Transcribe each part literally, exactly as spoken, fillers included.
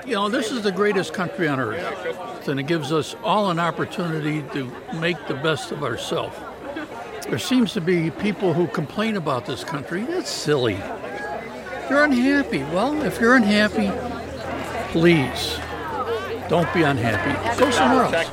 You know, this is the greatest country on earth, and it gives us all an opportunity to make the best of ourselves. There seems to be people who complain about this country. That's silly. You're unhappy. Well, if you're unhappy, please don't be unhappy. Go somewhere else.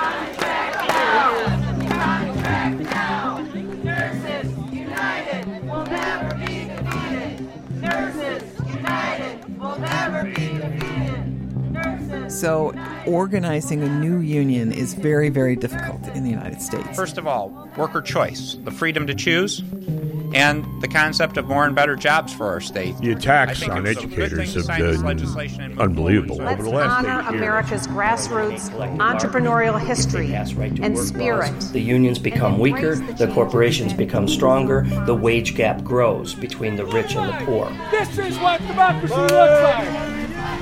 Nurses United will never be defeated. Nurses United will never be defeated. So organizing a new union is very, very difficult in the United States. First of all, worker choice, the freedom to choose, and the concept of more and better jobs for our state. The attacks on educators have been unbelievable. Let's over the last honor eight years. America's grassroots entrepreneurial history and spirit. The unions become weaker, the corporations become stronger, the wage gap grows between the rich and the poor. This is what democracy looks like.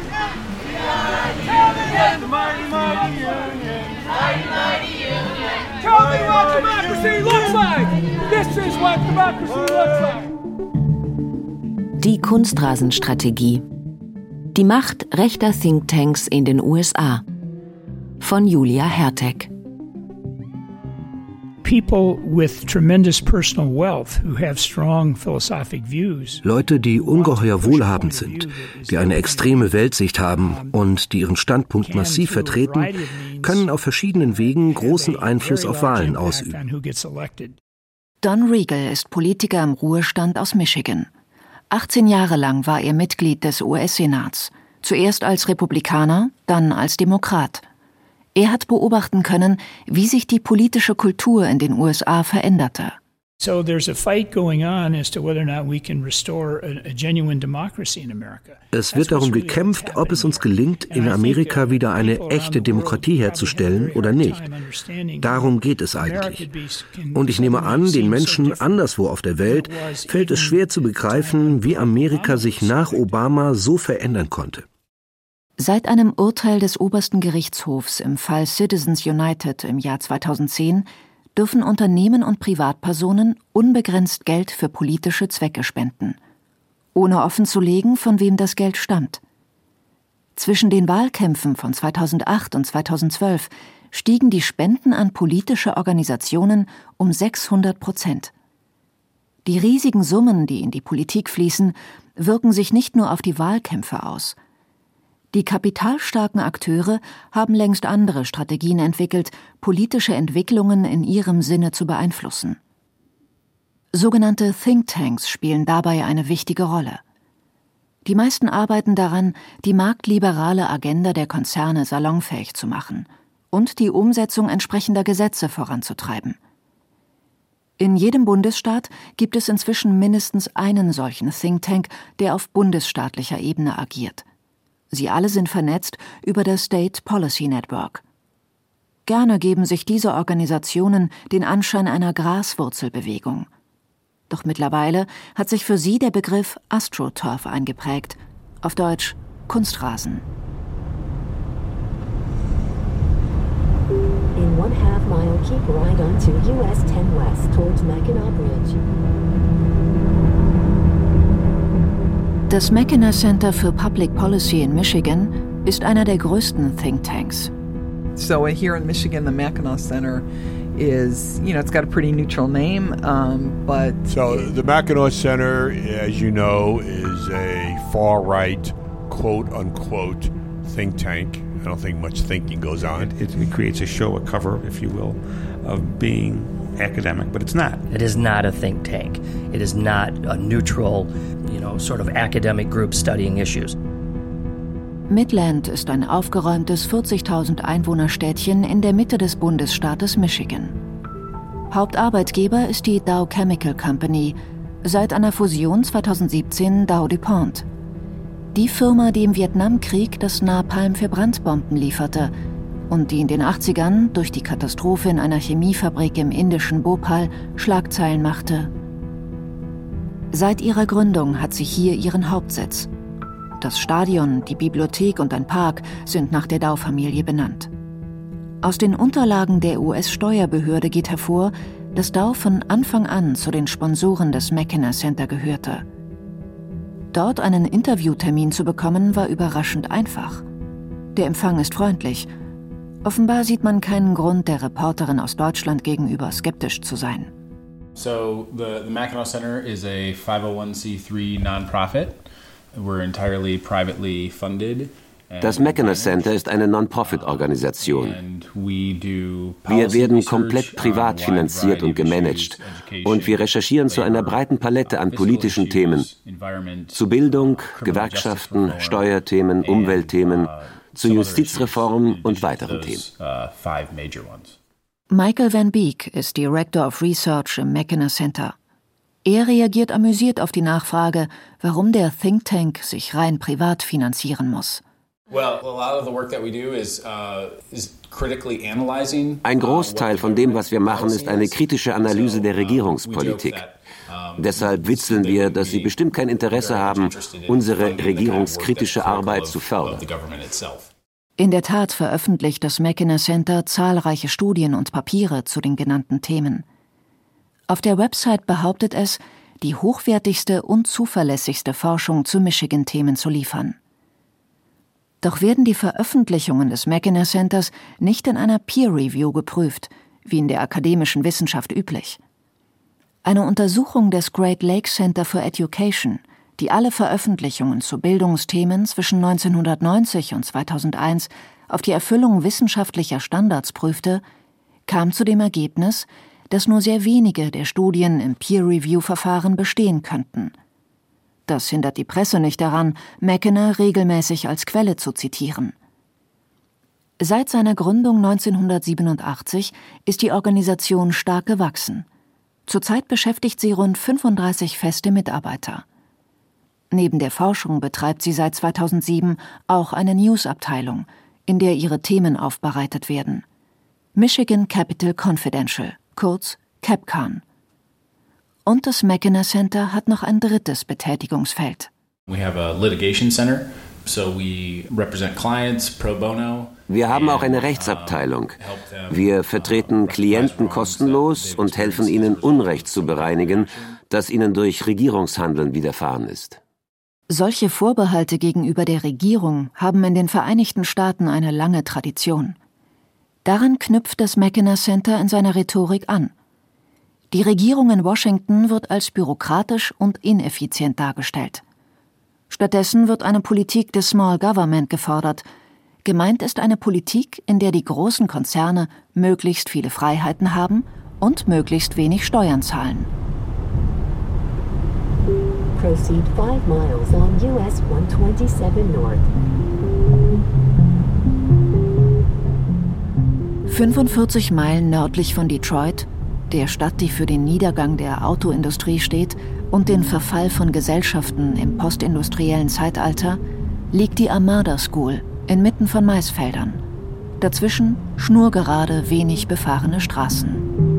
The mighty, mighty union. Mighty, mighty union. Tell me what democracy looks like. This is what democracy looks like. Die Kunstrasenstrategie. Die Macht rechter Thinktanks in den U S A. Von Julia Hertek. People with tremendous personal wealth who have strong philosophic views. Leute, die ungeheuer wohlhabend sind, die eine extreme Weltsicht haben und die ihren Standpunkt massiv vertreten, können auf verschiedenen Wegen großen Einfluss auf Wahlen ausüben. Don Regal ist Politiker im Ruhestand aus Michigan. achtzehn Jahre lang war er Mitglied des U S-Senats, zuerst als Republikaner, dann als Demokrat. Er hat beobachten können, wie sich die politische Kultur in den U S A veränderte. So there's a fight going on as to whether or not we can restore a, a genuine democracy in America. Es wird darum gekämpft, ob es uns gelingt, in Amerika wieder eine echte Demokratie herzustellen oder nicht. Darum geht es eigentlich. Und ich nehme an, den Menschen anderswo auf der Welt fällt es schwer zu begreifen, wie Amerika sich nach Obama so verändern konnte. Seit einem Urteil des obersten Gerichtshofs im Fall Citizens United im Jahr zweitausendzehn dürfen Unternehmen und Privatpersonen unbegrenzt Geld für politische Zwecke spenden, ohne offenzulegen, von wem das Geld stammt. Zwischen den Wahlkämpfen von zweitausendacht und zweitausendzwölf stiegen die Spenden an politische Organisationen um sechshundert Prozent. Die riesigen Summen, die in die Politik fließen, wirken sich nicht nur auf die Wahlkämpfe aus. Die kapitalstarken Akteure haben längst andere Strategien entwickelt, politische Entwicklungen in ihrem Sinne zu beeinflussen. Sogenannte Thinktanks spielen dabei eine wichtige Rolle. Die meisten arbeiten daran, die marktliberale Agenda der Konzerne salonfähig zu machen und die Umsetzung entsprechender Gesetze voranzutreiben. In jedem Bundesstaat gibt es inzwischen mindestens einen solchen Think Tank, der auf bundesstaatlicher Ebene agiert. Sie alle sind vernetzt über das State Policy Network. Gerne geben sich diese Organisationen den Anschein einer Graswurzelbewegung. Doch mittlerweile hat sich für sie der Begriff AstroTurf eingeprägt, auf Deutsch Kunstrasen. In one half mile, keep right on to U S ten West towards Mackinac Bridge. Das Mackinac Center for Public Policy in Michigan ist einer der größten Thinktanks. So here in Michigan, the Mackinac Center is, you know, it's got a pretty neutral name, um, but... So the Mackinac Center, as you know, is a far-right, quote-unquote, think tank. I don't think much thinking goes on. It, it creates a show, a cover, if you will, of being academic, but it's not. It is not a think tank. It is not a neutral, you know, sort of academic group studying issues. Midland ist ein aufgeräumtes vierzigtausend Einwohnerstädtchen in der Mitte des Bundesstaates Michigan. Hauptarbeitgeber ist die Dow Chemical Company, seit einer Fusion zweitausendsiebzehn Dow DuPont. Die Firma, die im Vietnamkrieg das Napalm für Brandbomben lieferte und die in den achtzigern durch die Katastrophe in einer Chemiefabrik im indischen Bhopal Schlagzeilen machte. Seit ihrer Gründung hat sie hier ihren Hauptsitz. Das Stadion, die Bibliothek und ein Park sind nach der Dow-Familie benannt. Aus den Unterlagen der U S-Steuerbehörde geht hervor, dass Dow von Anfang an zu den Sponsoren des Mackinac Center gehörte. Dort einen Interviewtermin zu bekommen, war überraschend einfach. Der Empfang ist freundlich. Offenbar sieht man keinen Grund, der Reporterin aus Deutschland gegenüber skeptisch zu sein. So the, the Mackinac Center is a five oh one c three nonprofit. We're entirely privately funded. Das Mackinac Center ist eine Non-Profit-Organisation. Wir werden komplett privat finanziert und gemanagt und wir recherchieren zu einer breiten Palette an politischen Themen, zu Bildung, Gewerkschaften, Steuerthemen, Umweltthemen, zu Justizreform und weiteren Themen. Michael Van Beek ist Director of Research im Mackinac Center. Er reagiert amüsiert auf die Nachfrage, warum der Think Tank sich rein privat finanzieren muss. Ein Großteil von dem, was wir machen, ist eine kritische Analyse der Regierungspolitik. Deshalb witzeln wir, dass sie bestimmt kein Interesse haben, unsere regierungskritische Arbeit zu fördern. In der Tat veröffentlicht das Mackinac Center zahlreiche Studien und Papiere zu den genannten Themen. Auf der Website behauptet es, die hochwertigste und zuverlässigste Forschung zu Michigan-Themen zu liefern. Doch werden die Veröffentlichungen des Mackinac Centers nicht in einer Peer-Review geprüft, wie in der akademischen Wissenschaft üblich. Eine Untersuchung des Great Lakes Center for Education, die alle Veröffentlichungen zu Bildungsthemen zwischen neunzehnhundertneunzig und zweitausendeins auf die Erfüllung wissenschaftlicher Standards prüfte, kam zu dem Ergebnis, dass nur sehr wenige der Studien im Peer-Review-Verfahren bestehen könnten. Das hindert die Presse nicht daran, Mackinac regelmäßig als Quelle zu zitieren. Seit seiner Gründung neunzehnhundertsiebenundachtzig ist die Organisation stark gewachsen. Zurzeit beschäftigt sie rund fünfunddreißig feste Mitarbeiter. Neben der Forschung betreibt sie seit zweitausendsieben auch eine News-Abteilung, in der ihre Themen aufbereitet werden. Michigan Capital Confidential, kurz CapCon. Und das Mackinac Center hat noch ein drittes Betätigungsfeld. We have a litigation center, so we represent clients pro bono. Wir haben auch eine Rechtsabteilung. Wir vertreten Klienten kostenlos und helfen ihnen, Unrecht zu bereinigen, das ihnen durch Regierungshandeln widerfahren ist. Solche Vorbehalte gegenüber der Regierung haben in den Vereinigten Staaten eine lange Tradition. Daran knüpft das Mackinac Center in seiner Rhetorik an. Die Regierung in Washington wird als bürokratisch und ineffizient dargestellt. Stattdessen wird eine Politik des Small Government gefordert. Gemeint ist eine Politik, in der die großen Konzerne möglichst viele Freiheiten haben und möglichst wenig Steuern zahlen. Proceed five miles on U S one twenty-seven North. fünfundvierzig Meilen nördlich von Detroit, der Stadt, die für den Niedergang der Autoindustrie steht und den Verfall von Gesellschaften im postindustriellen Zeitalter, liegt die Armada School inmitten von Maisfeldern. Dazwischen schnurgerade, wenig befahrene Straßen.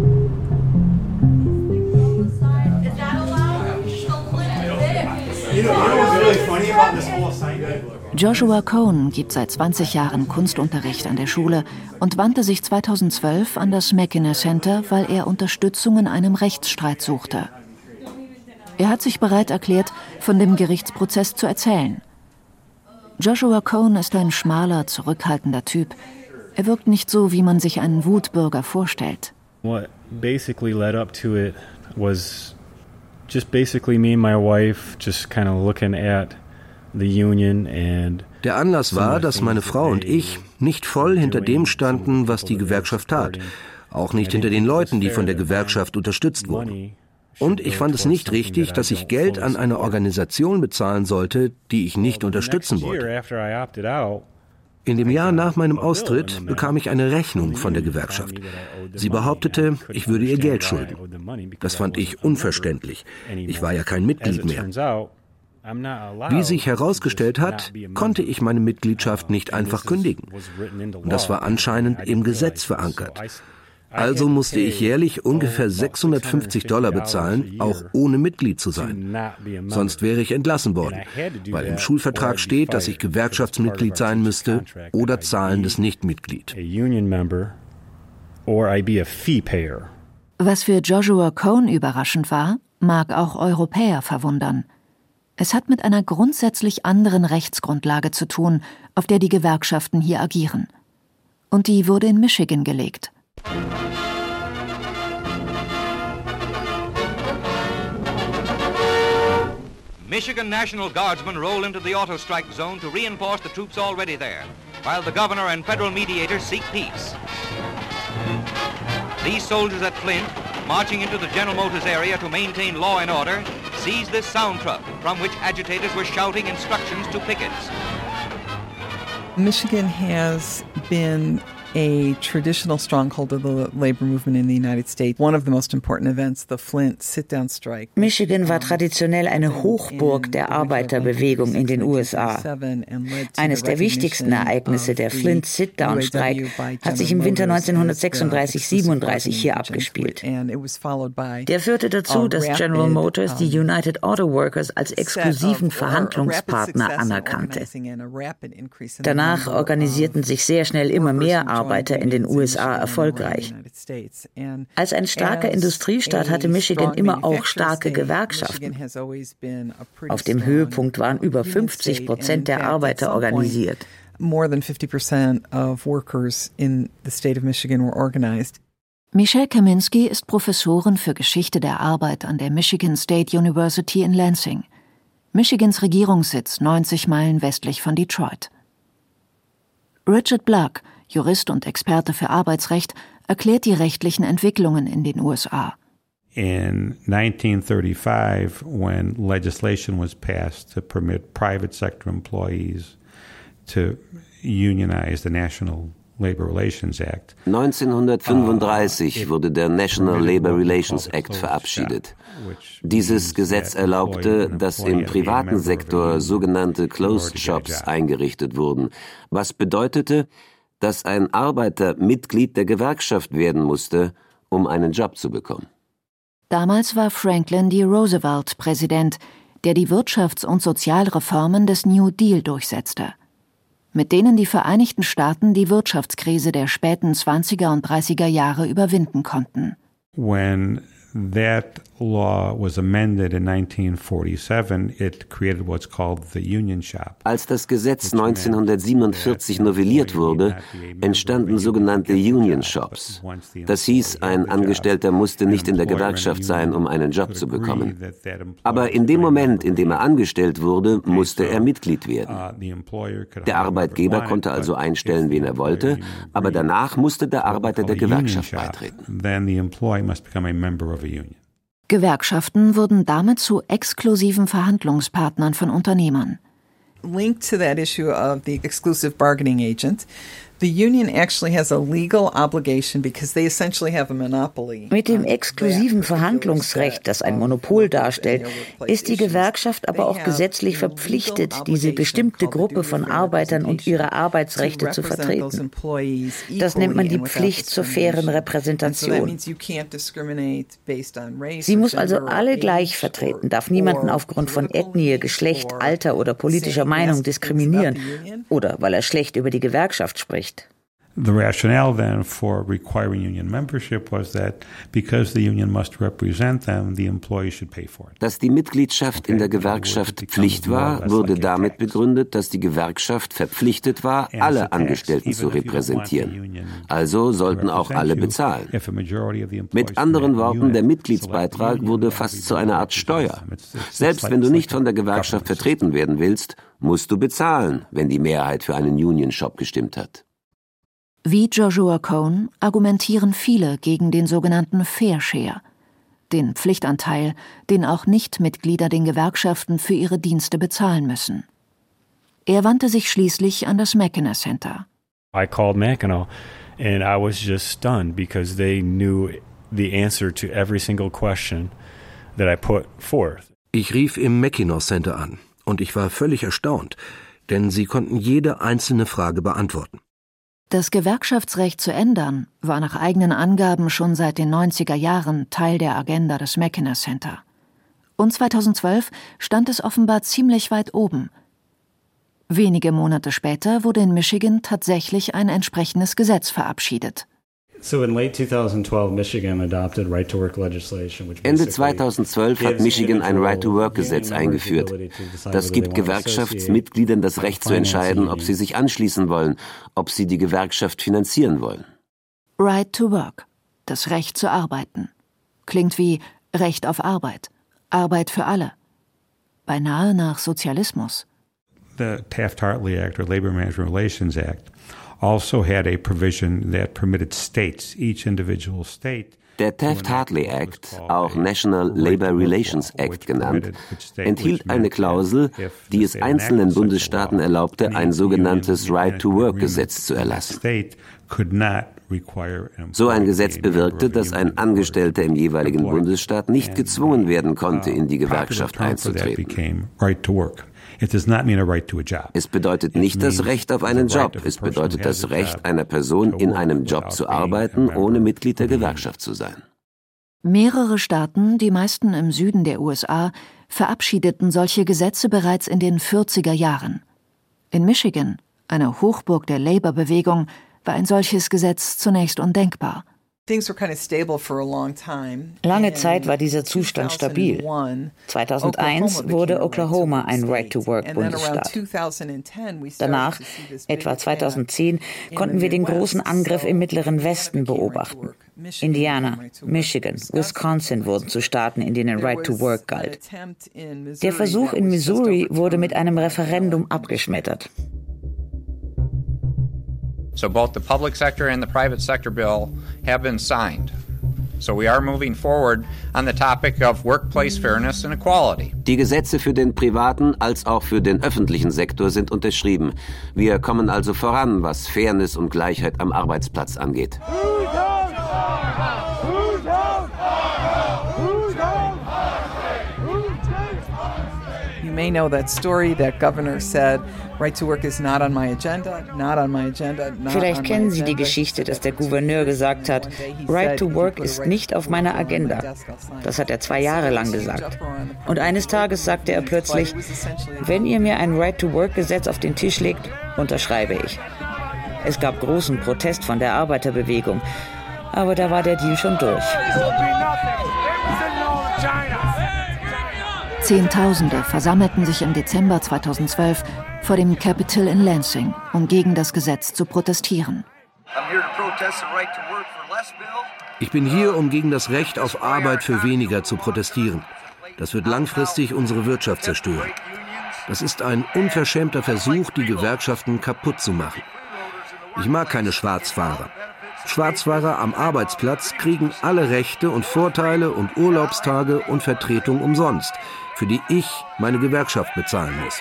Joshua Cohn gibt seit zwanzig Jahren Kunstunterricht an der Schule und wandte sich zweitausendzwölf an das Mackinac Center, weil er Unterstützung in einem Rechtsstreit suchte. Er hat sich bereit erklärt, von dem Gerichtsprozess zu erzählen. Joshua Cohn ist ein schmaler, zurückhaltender Typ. Er wirkt nicht so, wie man sich einen Wutbürger vorstellt. What basically led up to it was just basically me and my wife just kind of looking at the union and Der Anlass war, dass meine Frau und ich nicht voll hinter dem standen, was die Gewerkschaft tat. Auch nicht hinter den Leuten, die von der Gewerkschaft unterstützt wurden. Und ich fand es nicht richtig, dass ich Geld an eine Organisation bezahlen sollte, die ich nicht unterstützen wollte. In dem Jahr nach meinem Austritt bekam ich eine Rechnung von der Gewerkschaft. Sie behauptete, ich würde ihr Geld schulden. Das fand ich unverständlich. Ich war ja kein Mitglied mehr. Wie sich herausgestellt hat, konnte ich meine Mitgliedschaft nicht einfach kündigen. Und das war anscheinend im Gesetz verankert. Also musste ich jährlich ungefähr sechshundertfünfzig Dollar bezahlen, auch ohne Mitglied zu sein. Sonst wäre ich entlassen worden, weil im Schulvertrag steht, dass ich Gewerkschaftsmitglied sein müsste oder zahlendes Nichtmitglied. Was für Joshua Cohn überraschend war, mag auch Europäer verwundern. Es hat mit einer grundsätzlich anderen Rechtsgrundlage zu tun, auf der die Gewerkschaften hier agieren. Und die wurde in Michigan gelegt. Michigan National Guardsmen roll into the auto strike zone to reinforce the troops already there, while the governor and federal mediators seek peace. These soldiers at Flint, marching into the General Motors area to maintain law and order, seize this sound truck from which agitators were shouting instructions to pickets. Michigan has been a traditional stronghold of the labor movement in the United States. One of the most important events, the Flint sit-down strike. Michigan war traditionell eine Hochburg der Arbeiterbewegung in den U S A. Eines der wichtigsten Ereignisse, der Flint Sit-Down-Streik, hat sich im Winter neunzehnhundertsechsunddreißig siebenunddreißig hier abgespielt. Der führte dazu, dass General Motors die United Auto Workers als exklusiven Verhandlungspartner anerkannte. Danach organisierten sich sehr schnell immer mehr Arbeiter in den U S A erfolgreich. Als ein starker Industriestaat hatte Michigan immer auch starke Gewerkschaften. Auf dem Höhepunkt waren über fünfzig Prozent der Arbeiter organisiert. Michelle Kaminski ist Professorin für Geschichte der Arbeit an der Michigan State University in Lansing, Michigans Regierungssitz neunzig Meilen westlich von Detroit. Richard Black, Jurist und Experte für Arbeitsrecht, erklärt die rechtlichen Entwicklungen in den U S A. In nineteen thirty-five, when legislation was passed to permit private sector employees to unionize the National Labor Relations Act. neunzehnhundertfünfunddreißig wurde der National Labor Relations Act verabschiedet. Dieses Gesetz erlaubte, dass im privaten Sektor sogenannte Closed Shops eingerichtet wurden, was bedeutete, dass ein Arbeiter Mitglied der Gewerkschaft werden musste, um einen Job zu bekommen. Damals war Franklin D. Roosevelt Präsident, der die Wirtschafts- und Sozialreformen des New Deal durchsetzte, mit denen die Vereinigten Staaten die Wirtschaftskrise der späten zwanziger und dreißiger Jahre überwinden konnten. When that law was amended in nineteen forty-seven, it created what's called the union shop. Als das Gesetz neunzehnhundertsiebenundvierzig novelliert wurde, entstanden sogenannte Union Shops. Das hieß, ein Angestellter musste nicht in der Gewerkschaft sein, um einen Job zu bekommen. Aber in dem Moment, in dem er angestellt wurde, musste er Mitglied werden. Der Arbeitgeber konnte also einstellen, wen er wollte, aber danach musste der Arbeiter der Gewerkschaft beitreten. Then the employee must become a member of a union. Gewerkschaften wurden damit zu exklusiven Verhandlungspartnern von Unternehmern. Linked to that issue of the exclusive bargaining agent, the union actually has a legal obligation because they essentially have a monopoly. Mit dem exklusiven Verhandlungsrecht, das ein Monopol darstellt, ist die Gewerkschaft aber auch gesetzlich verpflichtet, diese bestimmte Gruppe von Arbeitern und ihre Arbeitsrechte zu vertreten. Das nennt man die Pflicht zur fairen Repräsentation. Sie muss also alle gleich vertreten, darf niemanden aufgrund von Ethnie, Geschlecht, Alter oder politischer Meinung diskriminieren oder weil er schlecht über die Gewerkschaft spricht. The rationale then for requiring union membership was that because the union must represent them, the employee should pay for it. Dass die Mitgliedschaft in der Gewerkschaft Pflicht war, wurde damit begründet, dass die Gewerkschaft verpflichtet war, alle Angestellten zu repräsentieren. Also sollten auch alle bezahlen. Mit anderen Worten, der Mitgliedsbeitrag wurde fast zu einer Art Steuer. Selbst wenn du nicht von der Gewerkschaft vertreten werden willst, musst du bezahlen, wenn die Mehrheit für einen Union Shop gestimmt hat. Wie Joshua Cohn argumentieren viele gegen den sogenannten Fair Share, den Pflichtanteil, den auch Nichtmitglieder den Gewerkschaften für ihre Dienste bezahlen müssen. Er wandte sich schließlich an das Mackinac Center. I called Mackinac and I was just stunned because they knew the answer to every single question that I put forth. Ich rief im Mackinac Center an und ich war völlig erstaunt, denn sie konnten jede einzelne Frage beantworten. Das Gewerkschaftsrecht zu ändern, war nach eigenen Angaben schon seit den neunziger Jahren Teil der Agenda des Mackinac Center. Und zweitausendzwölf stand es offenbar ziemlich weit oben. Wenige Monate später wurde in Michigan tatsächlich ein entsprechendes Gesetz verabschiedet. Ende zweitausendzwölf hat Michigan ein Right-to-Work-Gesetz eingeführt. Das gibt Gewerkschaftsmitgliedern das Recht zu entscheiden, ob sie sich anschließen wollen, ob sie die Gewerkschaft finanzieren wollen. Right-to-Work, das Recht zu arbeiten. Klingt wie Recht auf Arbeit, Arbeit für alle. Beinahe nach Sozialismus. The Taft-Hartley Act or Labor Management Relations Act also had a provision that permitted states, each individual state. Der Taft-Hartley Act, auch National Labor Relations Act genannt, enthielt eine Klausel, die es einzelnen Bundesstaaten erlaubte, ein sogenanntes Right-to-Work-Gesetz zu erlassen. So ein Gesetz bewirkte, dass ein Angestellter im jeweiligen Bundesstaat nicht gezwungen werden konnte, in die Gewerkschaft einzutreten. Es bedeutet nicht das Recht auf einen Job, es bedeutet das Recht einer Person, in einem Job zu arbeiten, ohne Mitglied der Gewerkschaft zu sein. Mehrere Staaten, die meisten im Süden der U S A, verabschiedeten solche Gesetze bereits in den vierziger Jahren. In Michigan, einer Hochburg der Labour-Bewegung, war ein solches Gesetz zunächst undenkbar. Lange Zeit war dieser Zustand stabil. zweitausendeins wurde Oklahoma ein Right-to-Work-Bundesstaat. Danach, etwa zweitausendzehn, konnten wir den großen Angriff im Mittleren Westen beobachten. Indiana, Michigan, Wisconsin wurden zu Staaten, in denen Right-to-Work galt. Der Versuch in Missouri wurde mit einem Referendum abgeschmettert. So both the public sector and the private sector bill have been signed. So we are moving forward on the topic of workplace fairness and equality. Die Gesetze für den privaten als auch für den öffentlichen Sektor sind unterschrieben. Wir kommen also voran, was Fairness und Gleichheit am Arbeitsplatz angeht. You may know that story that governor said, right to work is not on my agenda, not on my agenda, not Vielleicht kennen Sie die Geschichte, dass der Gouverneur gesagt hat, Right to work ist nicht auf meiner Agenda. Das hat er zwei Jahre lang gesagt. Und eines Tages sagte er plötzlich, wenn ihr mir ein Right to work Gesetz auf den Tisch legt, unterschreibe ich. Es gab großen Protest von der Arbeiterbewegung, aber da war der Deal schon durch. Zehntausende versammelten sich im Dezember zweitausendzwölf vor dem Capitol in Lansing, um gegen das Gesetz zu protestieren. Ich bin hier, um gegen das Recht auf Arbeit für weniger zu protestieren. Das wird langfristig unsere Wirtschaft zerstören. Das ist ein unverschämter Versuch, die Gewerkschaften kaputt zu machen. Ich mag keine Schwarzfahrer. Schwarzfahrer am Arbeitsplatz kriegen alle Rechte und Vorteile und Urlaubstage und Vertretung umsonst, für die ich meine Gewerkschaft bezahlen muss.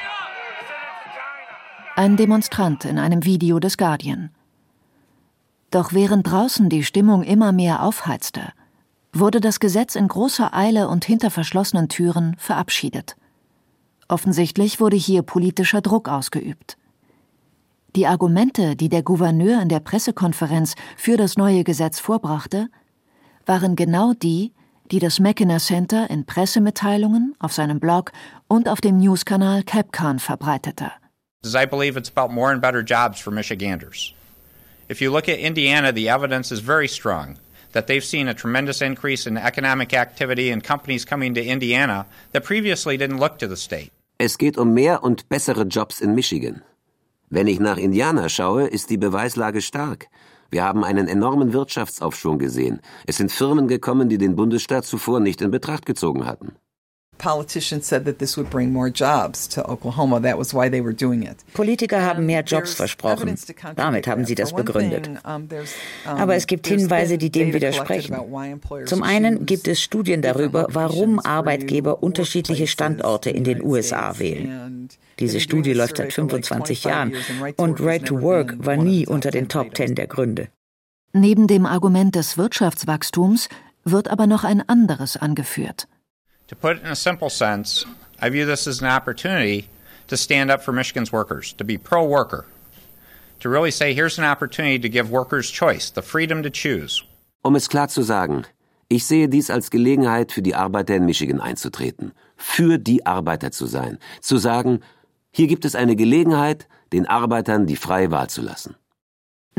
Ein Demonstrant in einem Video des Guardian. Doch während draußen die Stimmung immer mehr aufheizte, wurde das Gesetz in großer Eile und hinter verschlossenen Türen verabschiedet. Offensichtlich wurde hier politischer Druck ausgeübt. Die Argumente, die der Gouverneur in der Pressekonferenz für das neue Gesetz vorbrachte, waren genau die, die das Mackinac Center in Pressemitteilungen, auf seinem Blog und auf dem Newskanal Capcom verbreitete. I believe it's about more and better jobs for Michiganders. If you look at Indiana, the evidence is very strong that they've seen a tremendous increase in economic activity and companies coming to Indiana that previously didn't look to the state. Es geht um mehr und bessere Jobs in Michigan. Wenn ich nach Indiana schaue, ist die Beweislage stark. Wir haben einen enormen Wirtschaftsaufschwung gesehen. Es sind Firmen gekommen, die den Bundesstaat zuvor nicht in Betracht gezogen hatten. Politicians said that this would bring more jobs to Oklahoma. That was why they were doing it. Politiker haben mehr Jobs versprochen. Damit haben sie das begründet. Aber es gibt Hinweise, die dem widersprechen. Zum einen gibt es Studien darüber, warum Arbeitgeber unterschiedliche Standorte in den U S A wählen. Diese Studie läuft seit fünfundzwanzig Jahren und Right to Work war nie unter den Top Ten der Gründe. Neben dem Argument des Wirtschaftswachstums wird aber noch ein anderes angeführt. To put it in a simple sense, I view this as an opportunity to stand up for Michigan's workers, to be pro-worker, to really say here's an opportunity to give workers choice, the freedom to choose. Um es klar zu sagen, ich sehe dies als Gelegenheit für die Arbeiter in Michigan einzutreten, für die Arbeiter zu sein, zu sagen, hier gibt es eine Gelegenheit, den Arbeitern die freie Wahl zu lassen.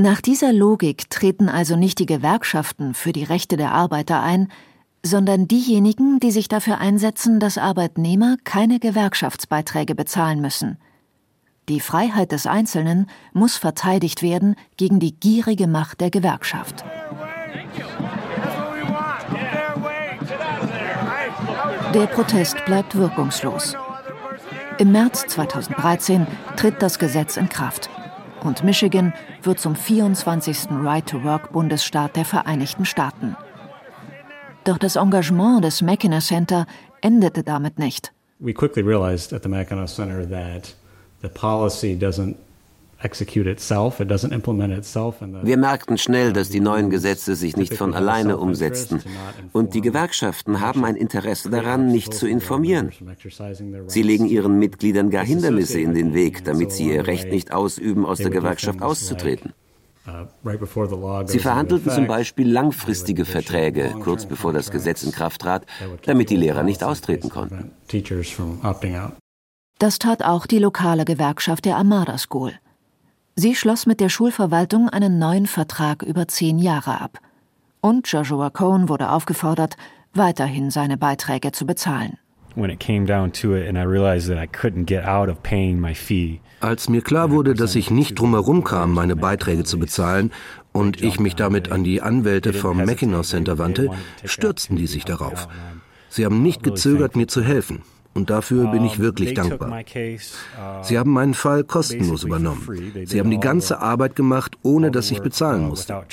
Nach dieser Logik treten also nicht die Gewerkschaften für die Rechte der Arbeiter ein, sondern diejenigen, die sich dafür einsetzen, dass Arbeitnehmer keine Gewerkschaftsbeiträge bezahlen müssen. Die Freiheit des Einzelnen muss verteidigt werden gegen die gierige Macht der Gewerkschaft. Der Protest bleibt wirkungslos. Im März zweitausenddreizehn tritt das Gesetz in Kraft und Michigan wird zum vierundzwanzigsten Right-to-Work-Bundesstaat der Vereinigten Staaten. Doch das Engagement des Mackinac Center endete damit nicht. We quickly realized at the Mackinac Center that the policy doesn't execute itself, it doesn't implement itself. Wir merkten schnell, dass die neuen Gesetze sich nicht von alleine umsetzten. Und die Gewerkschaften haben ein Interesse daran, nicht zu informieren. Sie legen ihren Mitgliedern gar Hindernisse in den Weg, damit sie ihr Recht nicht ausüben, aus der Gewerkschaft auszutreten. Sie verhandelten zum Beispiel langfristige Verträge, kurz bevor das Gesetz in Kraft trat, damit die Lehrer nicht austreten konnten. Das tat auch die lokale Gewerkschaft der Armada School. Sie schloss mit der Schulverwaltung einen neuen Vertrag über zehn Jahre ab. Und Joshua Cohen wurde aufgefordert, weiterhin seine Beiträge zu bezahlen. Als mir klar wurde, dass ich nicht drumherum kam, meine Beiträge zu bezahlen, und ich mich damit an die Anwälte vom Mackinac Center wandte, stürzten die sich darauf. Sie haben nicht gezögert, mir zu helfen. Und dafür bin ich wirklich dankbar. Sie haben meinen Fall kostenlos übernommen. Sie haben die ganze Arbeit gemacht, ohne dass ich bezahlen musste.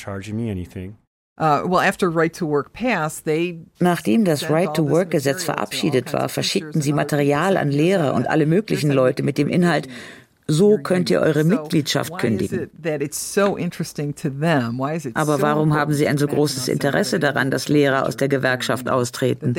Nachdem das Right-to-Work-Gesetz verabschiedet war, verschickten sie Material an Lehrer und alle möglichen Leute mit dem Inhalt: So könnt ihr eure Mitgliedschaft kündigen. Aber warum haben sie ein so großes Interesse daran, dass Lehrer aus der Gewerkschaft austreten?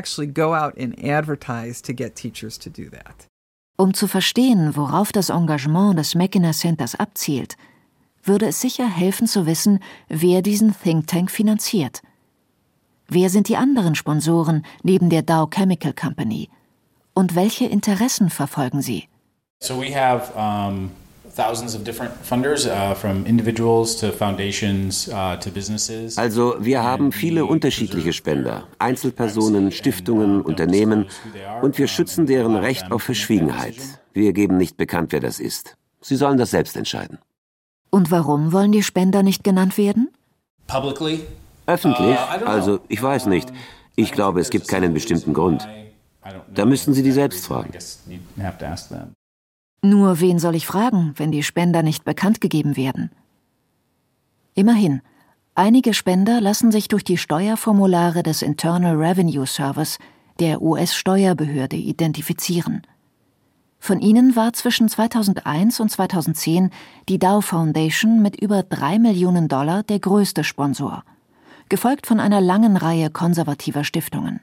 Um zu verstehen, worauf das Engagement des Mackinac Centers abzielt, würde es sicher helfen zu wissen, wer diesen Think Tank finanziert. Wer sind die anderen Sponsoren neben der Dow Chemical Company? Und welche Interessen verfolgen sie? So we have um, thousands of different funders, uh, from individuals to foundations uh, to businesses. Also wir haben viele unterschiedliche Spender, Einzelpersonen, Stiftungen, Unternehmen, und wir schützen deren Recht auf Verschwiegenheit. Wir geben nicht bekannt, wer das ist. Sie sollen das selbst entscheiden. Und warum wollen die Spender nicht genannt werden? Publicly? Öffentlich? Also ich weiß nicht. Ich glaube, es gibt keinen bestimmten Grund. Da müssten Sie die selbst fragen. Nur wen soll ich fragen, wenn die Spender nicht bekannt gegeben werden? Immerhin, einige Spender lassen sich durch die Steuerformulare des Internal Revenue Service, der U S-Steuerbehörde, identifizieren. Von ihnen war zwischen zweitausendeins und zweitausendzehn die Dow Foundation mit über drei Millionen Dollar der größte Sponsor, gefolgt von einer langen Reihe konservativer Stiftungen.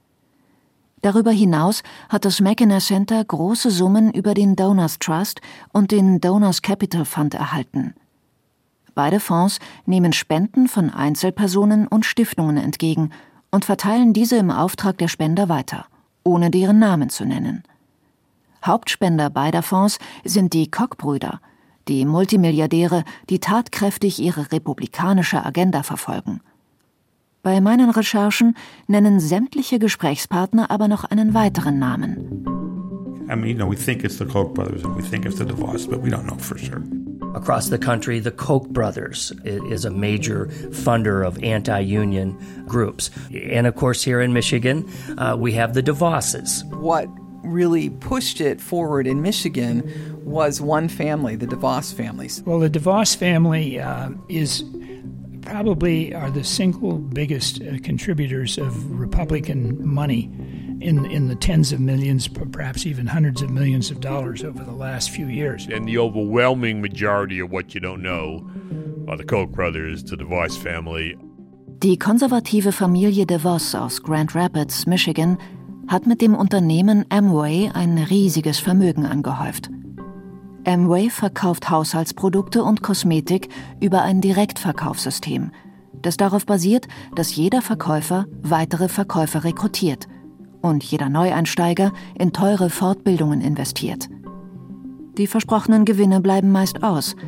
Darüber hinaus hat das Mackinac Center große Summen über den Donors Trust und den Donors Capital Fund erhalten. Beide Fonds nehmen Spenden von Einzelpersonen und Stiftungen entgegen und verteilen diese im Auftrag der Spender weiter, ohne deren Namen zu nennen. Hauptspender beider Fonds sind die Koch-Brüder, die Multimilliardäre, die tatkräftig ihre republikanische Agenda verfolgen. Bei meinen Recherchen nennen sämtliche Gesprächspartner aber noch einen weiteren Namen. I mean, you know, we think it's the Koch brothers and we think it's the DeVos, but we don't know for sure. Across the country, the Koch brothers is a major funder of anti-union groups. And of course, here in Michigan, uh, we have the DeVosses. What really pushed it forward in Michigan was one family, the DeVos families. Well, the DeVos family uh, is probably are the single biggest uh, contributors of Republican money in in the tens of millions, perhaps even hundreds of millions of dollars over the last few years. And the overwhelming majority of what you don't know are the Koch brothers, the DeVos family. Die konservative Familie DeVos aus Grand Rapids, Michigan, hat mit dem Unternehmen Amway ein riesiges Vermögen angehäuft. Amway verkauft Haushaltsprodukte und Kosmetik über ein Direktverkaufssystem, das darauf basiert, dass jeder Verkäufer weitere Verkäufer rekrutiert und jeder Neueinsteiger in teure Fortbildungen investiert. Die versprochenen Gewinne bleiben meist aus,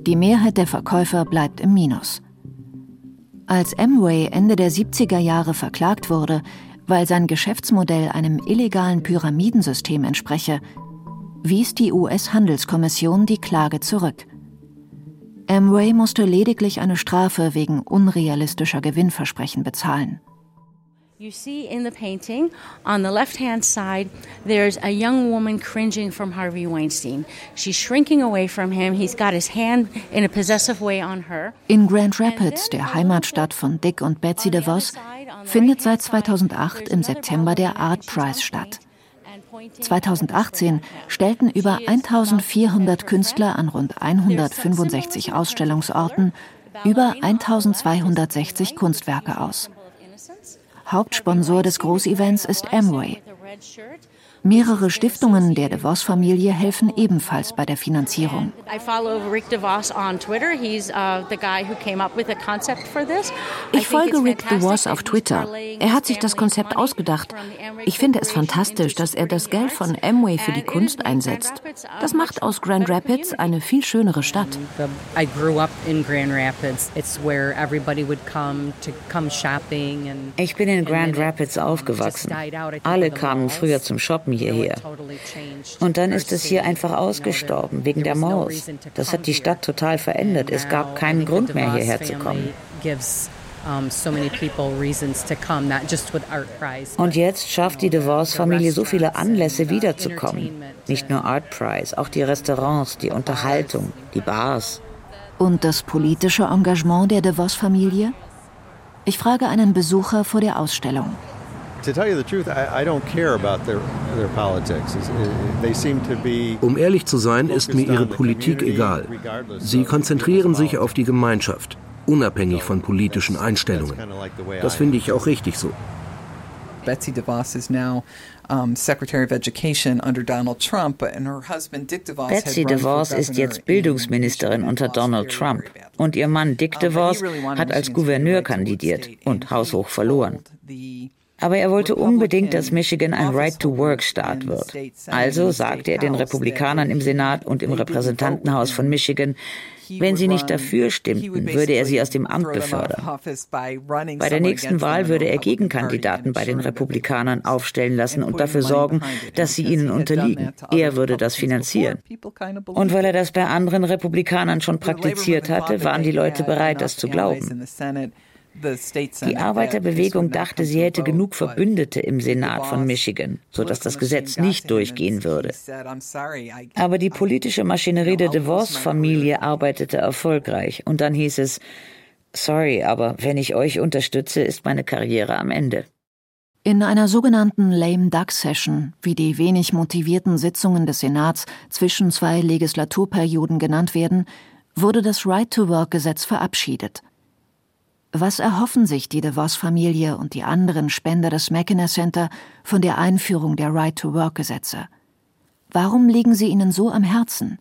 Die Mehrheit der Verkäufer bleibt im Minus. Als Amway Ende der siebziger Jahre verklagt wurde, weil sein Geschäftsmodell einem illegalen Pyramidensystem entspreche, wies die U S-Handelskommission die Klage zurück. Amway musste lediglich eine Strafe wegen unrealistischer Gewinnversprechen bezahlen. You see in the painting, on the left-hand side, there's a young woman cringing from Harvey Weinstein. She's shrinking away from him. He's got his hand in a possessive way on her. In Grand Rapids, der Heimatstadt von Dick und Betsy DeVos, findet seit zweitausendacht im September der Art Prize statt. zweitausendachtzehn stellten über eintausendvierhundert Künstler an rund hundertfünfundsechzig Ausstellungsorten über eintausendzweihundertsechzig Kunstwerke aus. Hauptsponsor des Großevents ist Amway. Mehrere Stiftungen der DeVos-Familie helfen ebenfalls bei der Finanzierung. Ich folge Rick DeVos auf Twitter. Er hat sich das Konzept ausgedacht. Ich finde es fantastisch, dass er das Geld von Amway für die Kunst einsetzt. Das macht aus Grand Rapids eine viel schönere Stadt. Ich bin in Grand Rapids aufgewachsen. Alle kamen früher zum Shoppen hierher. Und dann ist es hier einfach ausgestorben, wegen der Maus. Das hat die Stadt total verändert. Es gab keinen Grund mehr, hierher zu kommen. Und jetzt schafft die DeVos-Familie so viele Anlässe, wiederzukommen. Nicht nur Art Prize, auch die Restaurants, die Unterhaltung, die Bars. Und das politische Engagement der DeVos-Familie? Ich frage einen Besucher vor der Ausstellung. Um ehrlich zu sein, ist mir ihre Politik egal. Sie konzentrieren sich auf die Gemeinschaft, unabhängig von politischen Einstellungen. Das finde ich auch richtig so. Betsy DeVos is now um, Secretary of Education under Donald Trump, and her husband Dick DeVos Betsy DeVos ist jetzt Bildungsministerin unter Donald Trump und ihr Mann Dick DeVos hat als Gouverneur kandidiert und haushoch verloren. Aber er wollte unbedingt, dass Michigan ein Right-to-Work-Staat wird. Also sagte er den Republikanern im Senat und im Repräsentantenhaus von Michigan, wenn sie nicht dafür stimmten, würde er sie aus dem Amt befördern. Bei der nächsten Wahl würde er Gegenkandidaten bei den Republikanern aufstellen lassen und dafür sorgen, dass sie ihnen unterliegen. Er würde das finanzieren. Und weil er das bei anderen Republikanern schon praktiziert hatte, waren die Leute bereit, das zu glauben. Die Arbeiterbewegung dachte, sie hätte genug Verbündete im Senat von Michigan, sodass das Gesetz nicht durchgehen würde. Aber die politische Maschinerie der DeVos-Familie arbeitete erfolgreich. Und dann hieß es, sorry, aber wenn ich euch unterstütze, ist meine Karriere am Ende. In einer sogenannten Lame Duck Session, wie die wenig motivierten Sitzungen des Senats zwischen zwei Legislaturperioden genannt werden, wurde das Right-to-Work-Gesetz verabschiedet. Was erhoffen sich die DeVos-Familie und die anderen Spender des McKenna Center von der Einführung der Right-to-Work-Gesetze? Warum liegen sie ihnen so am Herzen?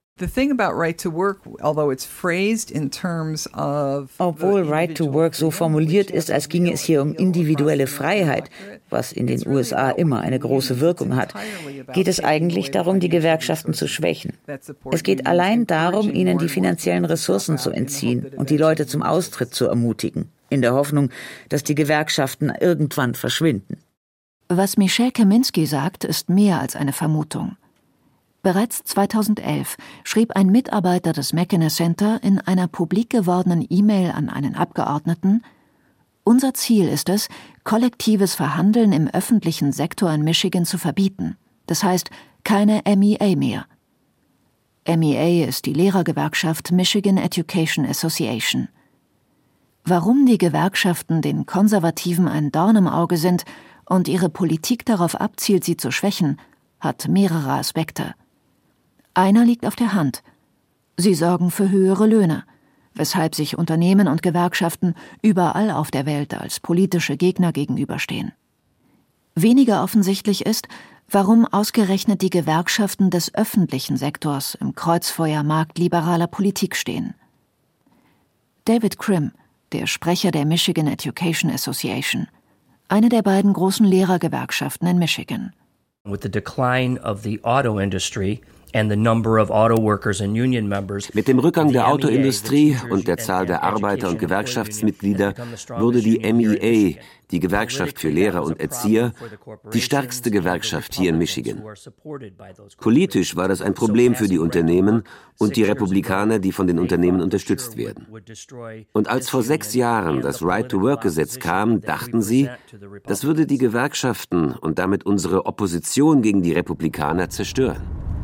Obwohl Right to Work so formuliert ist, als ginge es hier um individuelle Freiheit, was in den U S A immer eine große Wirkung hat, geht es eigentlich darum, die Gewerkschaften zu schwächen. Es geht allein darum, ihnen die finanziellen Ressourcen zu entziehen und die Leute zum Austritt zu ermutigen, in der Hoffnung, dass die Gewerkschaften irgendwann verschwinden. Was Michelle Kaminski sagt, ist mehr als eine Vermutung. Bereits zweitausendelf schrieb ein Mitarbeiter des McKenna Center in einer publik gewordenen E-Mail an einen Abgeordneten: Unser Ziel ist es, kollektives Verhandeln im öffentlichen Sektor in Michigan zu verbieten. Das heißt, keine M E A mehr. M E A ist die Lehrergewerkschaft Michigan Education Association. Warum die Gewerkschaften den Konservativen ein Dorn im Auge sind und ihre Politik darauf abzielt, sie zu schwächen, hat mehrere Aspekte. Einer liegt auf der Hand. Sie sorgen für höhere Löhne, weshalb sich Unternehmen und Gewerkschaften überall auf der Welt als politische Gegner gegenüberstehen. Weniger offensichtlich ist, warum ausgerechnet die Gewerkschaften des öffentlichen Sektors im Kreuzfeuer marktliberaler Politik stehen. David Krim, der Sprecher der Michigan Education Association, eine der beiden großen Lehrergewerkschaften in Michigan. With the decline of the auto industry Mit dem Rückgang der Autoindustrie und der Zahl der Arbeiter- und Gewerkschaftsmitglieder wurde die M E A, die Gewerkschaft für Lehrer und Erzieher, die stärkste Gewerkschaft hier in Michigan. Politisch war das ein Problem für die Unternehmen und die Republikaner, die von den Unternehmen unterstützt werden. Und als vor sechs Jahren das Right-to-Work-Gesetz kam, dachten sie, das würde die Gewerkschaften und damit unsere Opposition gegen die Republikaner zerstören.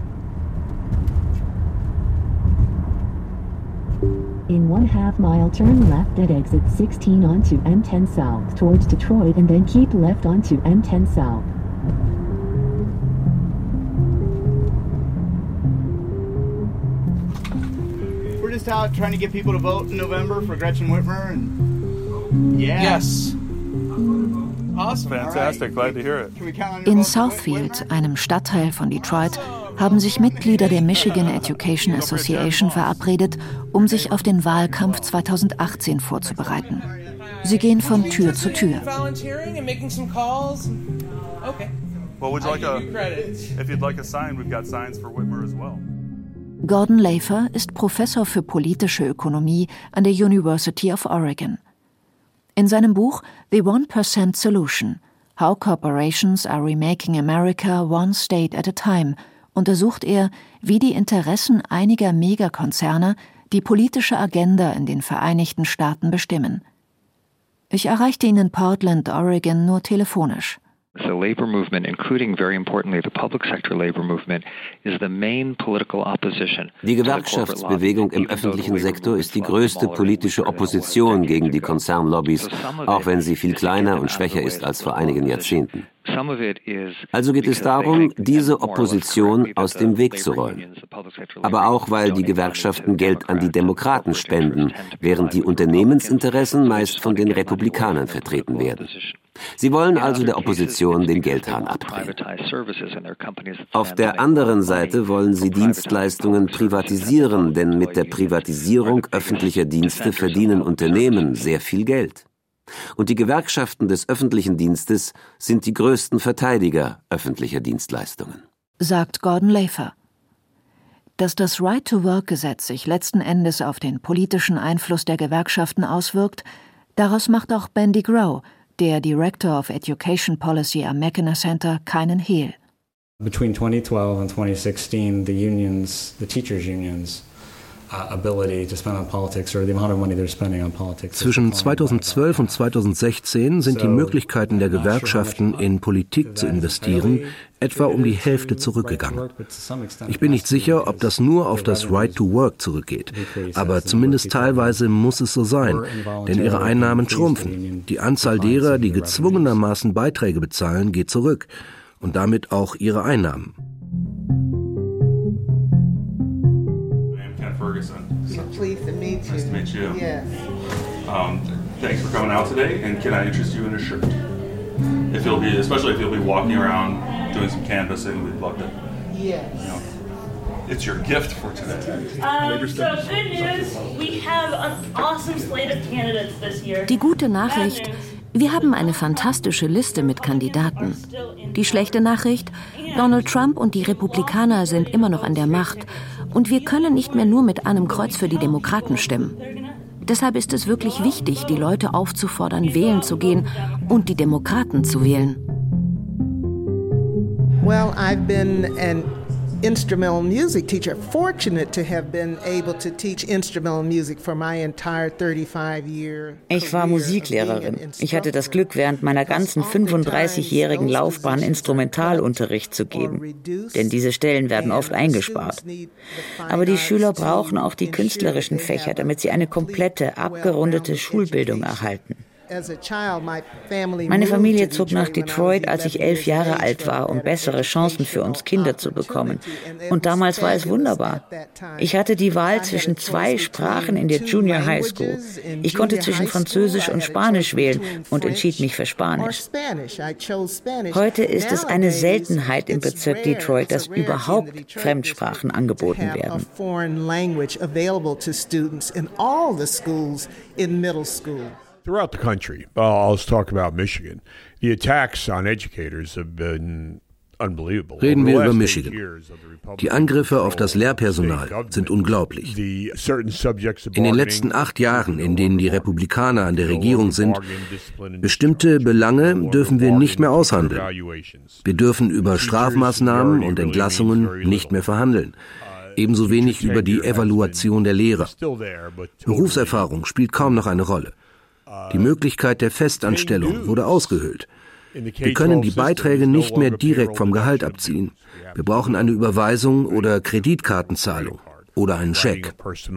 In one half mile, turn left at exit sixteen onto M ten South towards Detroit and then keep left onto M ten South. We're just out trying to get people to vote in November for Gretchen Whitmer and yeah. Yes. Awesome. Fantastic. Glad to hear it. In Southfield, einem Stadtteil von Detroit, haben sich Mitglieder der Michigan Education Association verabredet, um sich auf den Wahlkampf zweitausendachtzehn vorzubereiten. Sie gehen von Tür zu Tür. Gordon Lafer ist Professor für politische Ökonomie an der University of Oregon. In seinem Buch The one percent Solution – How Corporations are Remaking America One State at a Time untersucht er, wie die Interessen einiger Megakonzerne die politische Agenda in den Vereinigten Staaten bestimmen. Ich erreichte ihn in Portland, Oregon, nur telefonisch. The labor movement, including very importantly the public sector labor movement, is the main political opposition. Die Gewerkschaftsbewegung im öffentlichen Sektor ist die größte politische Opposition gegen die Konzernlobbys, auch wenn sie viel kleiner und schwächer ist als vor einigen Jahrzehnten. Also geht es darum, diese Opposition aus dem Weg zu räumen. Aber auch, weil die Gewerkschaften Geld an die Demokraten spenden, während die Unternehmensinteressen meist von den Republikanern vertreten werden. Sie wollen also der Opposition den Geldhahn abdrehen. Auf der anderen Seite wollen sie Dienstleistungen privatisieren, denn mit der Privatisierung öffentlicher Dienste verdienen Unternehmen sehr viel Geld. Und die Gewerkschaften des öffentlichen Dienstes sind die größten Verteidiger öffentlicher Dienstleistungen. Sagt Gordon Lafer. Dass das Right-to-Work-Gesetz sich letzten Endes auf den politischen Einfluss der Gewerkschaften auswirkt, daraus macht auch Ben DeGrow, der Director of Education Policy am Mackinac Center, keinen Hehl. Between twenty twelve and twenty sixteen, the unions, the teachers' unions, Zwischen zweitausendzwölf und zweitausendsechzehn sind die Möglichkeiten der Gewerkschaften, in Politik zu investieren, etwa um die Hälfte zurückgegangen. Ich bin nicht sicher, ob das nur auf das Right to Work zurückgeht, aber zumindest teilweise muss es so sein, denn ihre Einnahmen schrumpfen. Die Anzahl derer, die gezwungenermaßen Beiträge bezahlen, geht zurück und damit auch ihre Einnahmen. So pleased to meet you. Nice to meet you. Yes. Um, thanks for coming out today, and can I interest you in a shirt? If you'll be, especially if you'll be walking around doing some canvassing, we'd love to. Yes. You know, it's your gift for today. Um, so good news, we have an awesome slate of candidates this year. Die gute Nachricht: Wir haben eine fantastische Liste mit Kandidaten. Die schlechte Nachricht: Donald Trump und die Republikaner sind immer noch an der Macht. Und wir können nicht mehr nur mit einem Kreuz für die Demokraten stimmen. Deshalb ist es wirklich wichtig, die Leute aufzufordern, wählen zu gehen und die Demokraten zu wählen. Well, I've been an instrumental music teacher, fortunate to have been able to teach instrumental music for my entire thirty-five year. Ich war Musiklehrerin. Ich hatte das Glück, während meiner ganzen fünfunddreißigjährigen Laufbahn Instrumentalunterricht zu geben. Denn diese Stellen werden oft eingespart. Aber die Schüler brauchen auch die künstlerischen Fächer, damit sie eine komplette, abgerundete Schulbildung erhalten. Meine Familie zog nach Detroit, als ich elf Jahre alt war, um bessere Chancen für uns Kinder zu bekommen. Und damals war es wunderbar. Ich hatte die Wahl zwischen zwei Sprachen in der Junior High School. Ich konnte zwischen Französisch und Spanisch wählen und entschied mich für Spanisch. Heute ist es eine Seltenheit im Bezirk Detroit, dass überhaupt Fremdsprachen angeboten werden. Throughout the country, uh, I'll talk about Michigan, the attacks on educators have been Reden wir über Michigan. Die Angriffe auf das Lehrpersonal sind unglaublich. In den letzten acht Jahren, in denen die Republikaner an der Regierung sind, bestimmte Belange dürfen wir nicht mehr aushandeln. Wir dürfen über Strafmaßnahmen und Entlassungen nicht mehr verhandeln. Ebenso wenig über die Evaluation der Lehrer. Berufserfahrung spielt kaum noch eine Rolle. Die Möglichkeit der Festanstellung wurde ausgehöhlt. Wir können die Beiträge nicht mehr direkt vom Gehalt abziehen. Wir brauchen eine Überweisung oder Kreditkartenzahlung oder einen Scheck.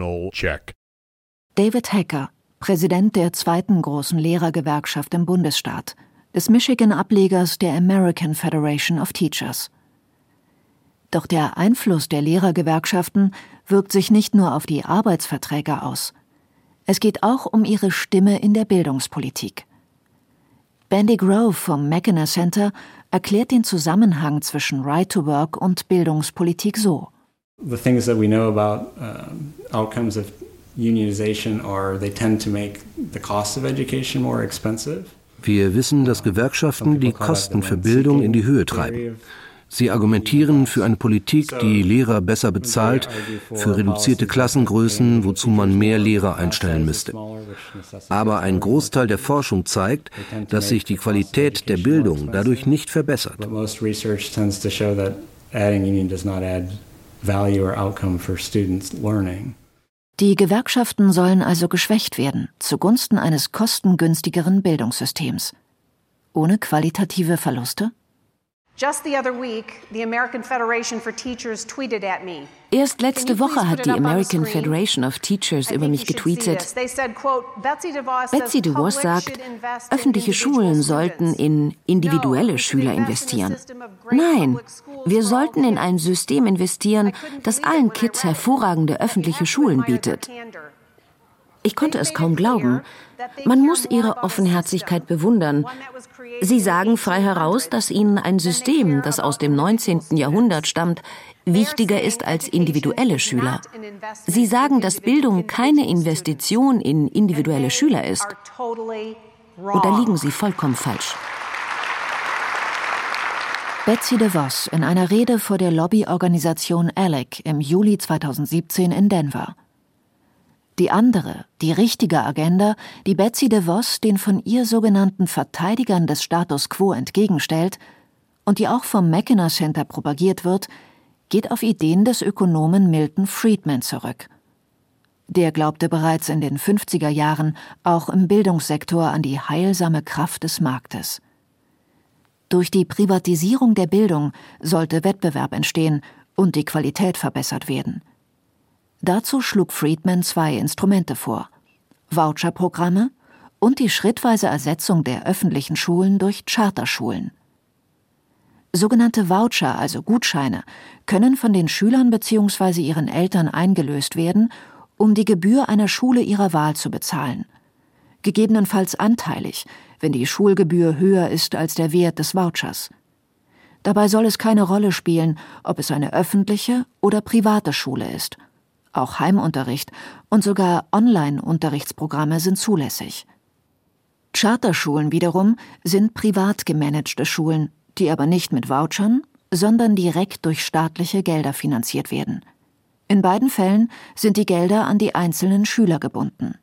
David Hacker, Präsident der zweiten großen Lehrergewerkschaft im Bundesstaat, des Michigan-Ablegers der American Federation of Teachers. Doch der Einfluss der Lehrergewerkschaften wirkt sich nicht nur auf die Arbeitsverträge aus. Es geht auch um ihre Stimme in der Bildungspolitik. Bandy Grove vom Mackinac Center erklärt den Zusammenhang zwischen Right to Work und Bildungspolitik so. The things that we know about uh, outcomes of unionization are they tend to make the cost of education more expensive. Wir wissen, dass Gewerkschaften die Kosten für Bildung in die Höhe treiben. Sie argumentieren für eine Politik, die Lehrer besser bezahlt, für reduzierte Klassengrößen, wozu man mehr Lehrer einstellen müsste. Aber ein Großteil der Forschung zeigt, dass sich die Qualität der Bildung dadurch nicht verbessert. Die Gewerkschaften sollen also geschwächt werden, zugunsten eines kostengünstigeren Bildungssystems. Ohne qualitative Verluste? Erst letzte Woche hat die American Federation of Teachers über mich getweetet. Betsy DeVos sagt, öffentliche Schulen sollten in individuelle Schüler investieren. Nein, wir sollten in ein System investieren, das allen Kids hervorragende öffentliche Schulen bietet. Ich konnte es kaum glauben. Man muss ihre Offenherzigkeit bewundern. Sie sagen frei heraus, dass ihnen ein System, das aus dem neunzehnten Jahrhundert stammt, wichtiger ist als individuelle Schüler. Sie sagen, dass Bildung keine Investition in individuelle Schüler ist. Und da liegen Sie vollkommen falsch. Betsy DeVos in einer Rede vor der Lobbyorganisation A L E C im Juli zweitausendsiebzehn in Denver. Die andere, die richtige Agenda, die Betsy DeVos den von ihr sogenannten Verteidigern des Status quo entgegenstellt und die auch vom Mackinac Center propagiert wird, geht auf Ideen des Ökonomen Milton Friedman zurück. Der glaubte bereits in den fünfziger Jahren auch im Bildungssektor an die heilsame Kraft des Marktes. Durch die Privatisierung der Bildung sollte Wettbewerb entstehen und die Qualität verbessert werden. Dazu schlug Friedman zwei Instrumente vor: Voucherprogramme und die schrittweise Ersetzung der öffentlichen Schulen durch Charterschulen. Sogenannte Voucher, also Gutscheine, können von den Schülern bzw. ihren Eltern eingelöst werden, um die Gebühr einer Schule ihrer Wahl zu bezahlen. Gegebenenfalls anteilig, wenn die Schulgebühr höher ist als der Wert des Vouchers. Dabei soll es keine Rolle spielen, ob es eine öffentliche oder private Schule ist. Auch Heimunterricht und sogar Online-Unterrichtsprogramme sind zulässig. Charterschulen wiederum sind privat gemanagte Schulen, die aber nicht mit Vouchern, sondern direkt durch staatliche Gelder finanziert werden. In beiden Fällen sind die Gelder an die einzelnen Schüler gebunden.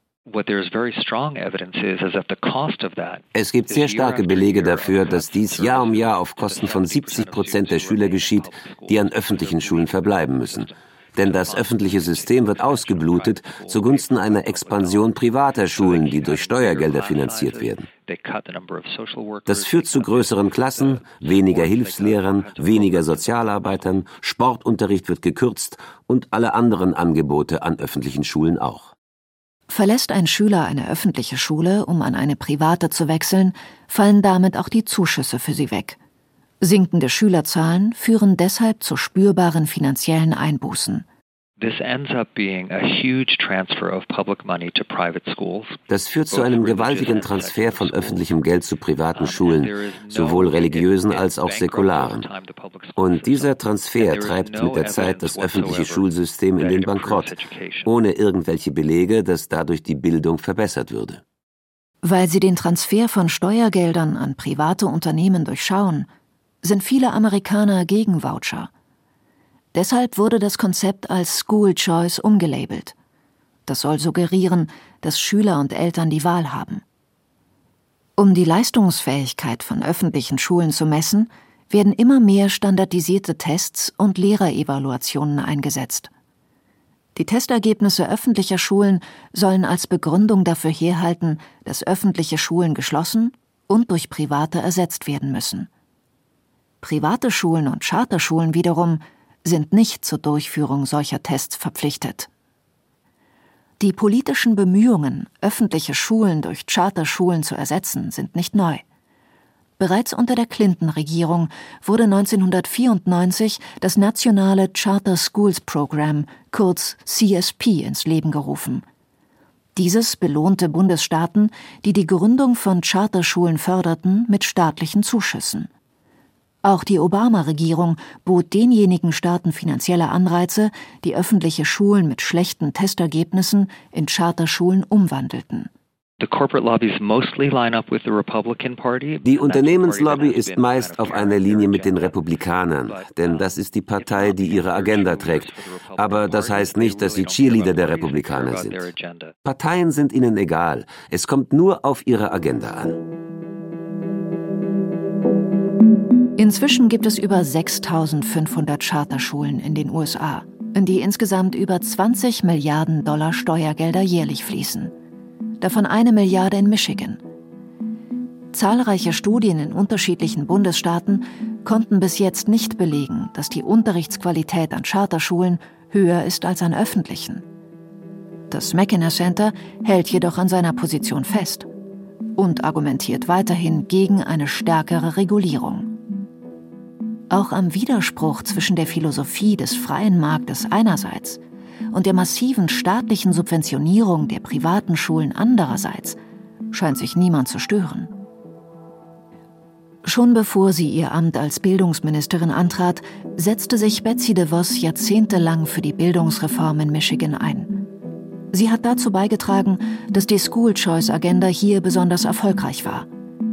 Es gibt sehr starke Belege dafür, dass dies Jahr um Jahr auf Kosten von siebzig Prozent der Schüler geschieht, die an öffentlichen Schulen verbleiben müssen. Denn das öffentliche System wird ausgeblutet zugunsten einer Expansion privater Schulen, die durch Steuergelder finanziert werden. Das führt zu größeren Klassen, weniger Hilfslehrern, weniger Sozialarbeitern, Sportunterricht wird gekürzt und alle anderen Angebote an öffentlichen Schulen auch. Verlässt ein Schüler eine öffentliche Schule, um an eine private zu wechseln, fallen damit auch die Zuschüsse für sie weg. Sinkende Schülerzahlen führen deshalb zu spürbaren finanziellen Einbußen. Das führt zu einem gewaltigen Transfer von öffentlichem Geld zu privaten Schulen, sowohl religiösen als auch säkularen. Und dieser Transfer treibt mit der Zeit das öffentliche Schulsystem in den Bankrott, ohne irgendwelche Belege, dass dadurch die Bildung verbessert würde. Weil sie den Transfer von Steuergeldern an private Unternehmen durchschauen, sind viele Amerikaner gegen Voucher. Deshalb wurde das Konzept als School Choice umgelabelt. Das soll suggerieren, dass Schüler und Eltern die Wahl haben. Um die Leistungsfähigkeit von öffentlichen Schulen zu messen, werden immer mehr standardisierte Tests und Lehrerevaluationen eingesetzt. Die Testergebnisse öffentlicher Schulen sollen als Begründung dafür herhalten, dass öffentliche Schulen geschlossen und durch private ersetzt werden müssen. Private Schulen und Charterschulen wiederum sind nicht zur Durchführung solcher Tests verpflichtet. Die politischen Bemühungen, öffentliche Schulen durch Charterschulen zu ersetzen, sind nicht neu. Bereits unter der Clinton-Regierung wurde neunzehnhundertvierundneunzig das nationale Charter Schools Program, kurz C S P, ins Leben gerufen. Dieses belohnte Bundesstaaten, die die Gründung von Charterschulen förderten, mit staatlichen Zuschüssen. Auch die Obama-Regierung bot denjenigen Staaten finanzielle Anreize, die öffentliche Schulen mit schlechten Testergebnissen in Charterschulen umwandelten. Die Unternehmenslobby ist meist auf einer Linie mit den Republikanern, denn das ist die Partei, die ihre Agenda trägt. Aber das heißt nicht, dass sie Cheerleader der Republikaner sind. Parteien sind ihnen egal. Es kommt nur auf ihre Agenda an. Inzwischen gibt es über sechstausendfünfhundert Charterschulen in den U S A, in die insgesamt über zwanzig Milliarden Dollar Steuergelder jährlich fließen. Davon eine Milliarde in Michigan. Zahlreiche Studien in unterschiedlichen Bundesstaaten konnten bis jetzt nicht belegen, dass die Unterrichtsqualität an Charterschulen höher ist als an öffentlichen. Das McKenna Center hält jedoch an seiner Position fest und argumentiert weiterhin gegen eine stärkere Regulierung. Auch am Widerspruch zwischen der Philosophie des freien Marktes einerseits und der massiven staatlichen Subventionierung der privaten Schulen andererseits scheint sich niemand zu stören. Schon bevor sie ihr Amt als Bildungsministerin antrat, setzte sich Betsy DeVos jahrzehntelang für die Bildungsreform in Michigan ein. Sie hat dazu beigetragen, dass die School Choice Agenda hier besonders erfolgreich war.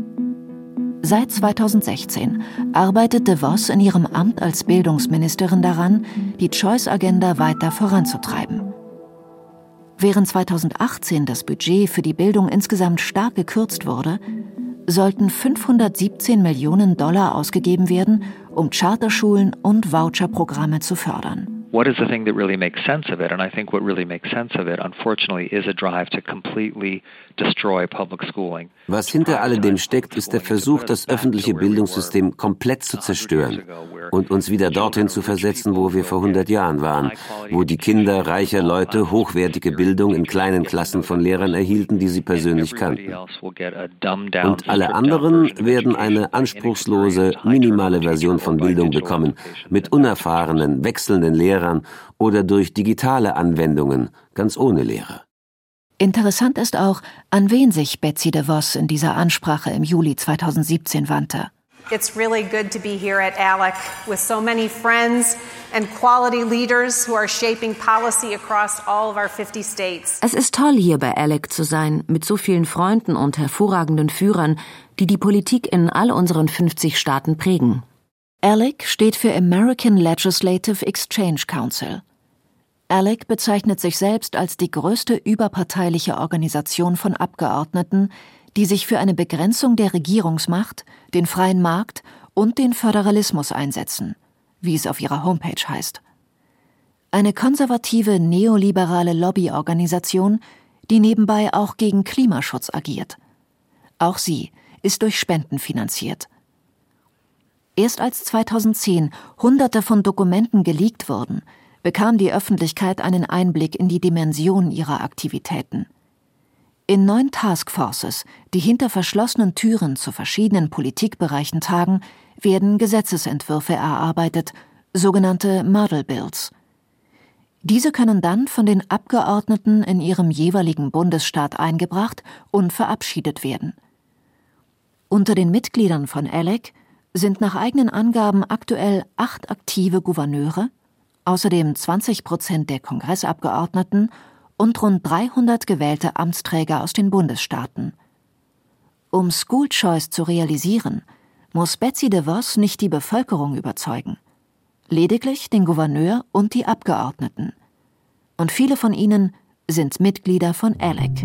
Seit zweitausendsechzehn arbeitet DeVos in ihrem Amt als Bildungsministerin daran, die Choice-Agenda weiter voranzutreiben. Während zweitausendachtzehn das Budget für die Bildung insgesamt stark gekürzt wurde, sollten fünfhundertsiebzehn Millionen Dollar ausgegeben werden, um Charterschulen und Voucherprogramme zu fördern. What is the thing that really makes sense of it? And I think what really makes sense of it, unfortunately, is a drive to completely destroy public schooling. Was hinter alledem steckt, ist der Versuch, das öffentliche Bildungssystem komplett zu zerstören und uns wieder dorthin zu versetzen, wo wir vor hundert Jahren waren, wo die Kinder reicher Leute hochwertige Bildung in kleinen Klassen von Lehrern erhielten, die sie persönlich kannten. Und alle anderen werden eine anspruchslose, minimale Version von Bildung bekommen, mit unerfahrenen, wechselnden Lehrern oder durch digitale Anwendungen, ganz ohne Lehrer. Interessant ist auch, an wen sich Betsy DeVos in dieser Ansprache im Juli zweitausendsiebzehn wandte. It's really good to be here at A L E C with so many friends and quality leaders who are shaping policy across all of our fifty states. Es ist toll, hier bei A L E C zu sein, mit so vielen Freunden und hervorragenden Führern, die die Politik in all unseren fünfzig Staaten prägen. A L E C steht für American Legislative Exchange Council. A L E C bezeichnet sich selbst als die größte überparteiliche Organisation von Abgeordneten, die sich für eine Begrenzung der Regierungsmacht, den freien Markt und den Föderalismus einsetzen, wie es auf ihrer Homepage heißt. Eine konservative, neoliberale Lobbyorganisation, die nebenbei auch gegen Klimaschutz agiert. Auch sie ist durch Spenden finanziert. Erst als zweitausendzehn Hunderte von Dokumenten geleakt wurden, bekam die Öffentlichkeit einen Einblick in die Dimension ihrer Aktivitäten. In neun Taskforces, die hinter verschlossenen Türen zu verschiedenen Politikbereichen tagen, werden Gesetzesentwürfe erarbeitet, sogenannte Model Bills. Diese können dann von den Abgeordneten in ihrem jeweiligen Bundesstaat eingebracht und verabschiedet werden. Unter den Mitgliedern von A L E C sind nach eigenen Angaben aktuell acht aktive Gouverneure, außerdem zwanzig Prozent der Kongressabgeordneten und rund dreihundert gewählte Amtsträger aus den Bundesstaaten. Um School Choice zu realisieren, muss Betsy DeVos nicht die Bevölkerung überzeugen, lediglich den Gouverneur und die Abgeordneten. Und viele von ihnen sind Mitglieder von ALEC.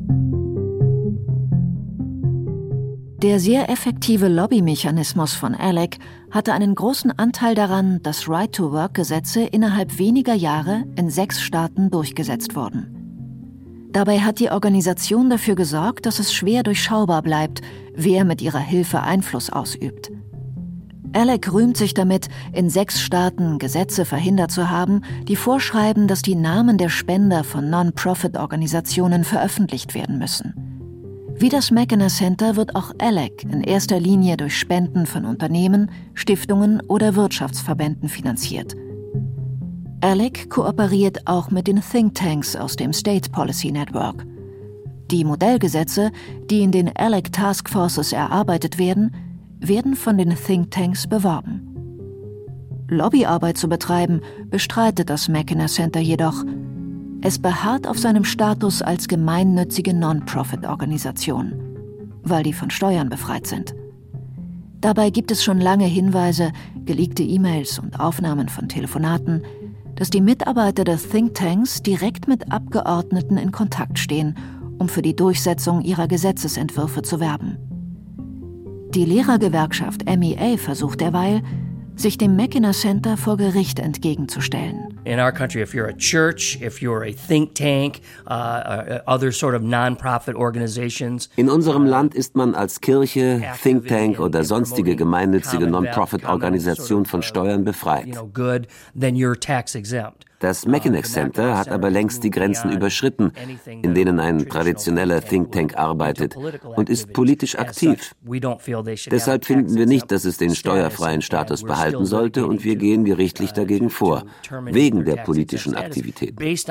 Der sehr effektive Lobbymechanismus von ALEC hatte einen großen Anteil daran, dass Right-to-Work-Gesetze innerhalb weniger Jahre in sechs Staaten durchgesetzt wurden. Dabei hat die Organisation dafür gesorgt, dass es schwer durchschaubar bleibt, wer mit ihrer Hilfe Einfluss ausübt. ALEC rühmt sich damit, in sechs Staaten Gesetze verhindert zu haben, die vorschreiben, dass die Namen der Spender von Non-Profit-Organisationen veröffentlicht werden müssen. Wie das McKenna Center wird auch ALEC in erster Linie durch Spenden von Unternehmen, Stiftungen oder Wirtschaftsverbänden finanziert. ALEC kooperiert auch mit den Thinktanks aus dem State Policy Network. Die Modellgesetze, die in den ALEC Taskforces erarbeitet werden, werden von den Thinktanks beworben. Lobbyarbeit zu betreiben, bestreitet das McKenna Center jedoch. Es beharrt auf seinem Status als gemeinnützige Non-Profit-Organisation, weil die von Steuern befreit sind. Dabei gibt es schon lange Hinweise, geleakte E-Mails und Aufnahmen von Telefonaten, dass die Mitarbeiter des Thinktanks direkt mit Abgeordneten in Kontakt stehen, um für die Durchsetzung ihrer Gesetzesentwürfe zu werben. Die Lehrergewerkschaft M E A versucht derweil, sich dem McKenna Center vor Gericht entgegenzustellen. In our country, if you're a church, if you're a think tank, uh, other sort of non-profit organizations. In unserem Land ist man als Kirche, Think Tank oder sonstige gemeinnützige Non-Profit-Organisation von Steuern befreit. Then you're tax exempt. Das McKenna Center hat aber längst die Grenzen überschritten, in denen ein traditioneller Think Tank arbeitet und ist politisch aktiv. Deshalb finden wir nicht, dass es den steuerfreien Status behalten sollte, und wir gehen gerichtlich dagegen vor, wegen der politischen Aktivität.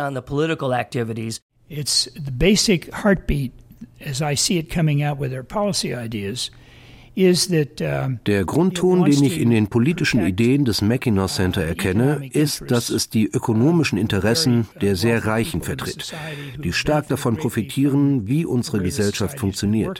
It's the basic heartbeat, as I see it coming out with their policy ideas. Der Grundton, den ich in den politischen Ideen des McKenna Center erkenne, ist, dass es die ökonomischen Interessen der sehr Reichen vertritt, die stark davon profitieren, wie unsere Gesellschaft funktioniert.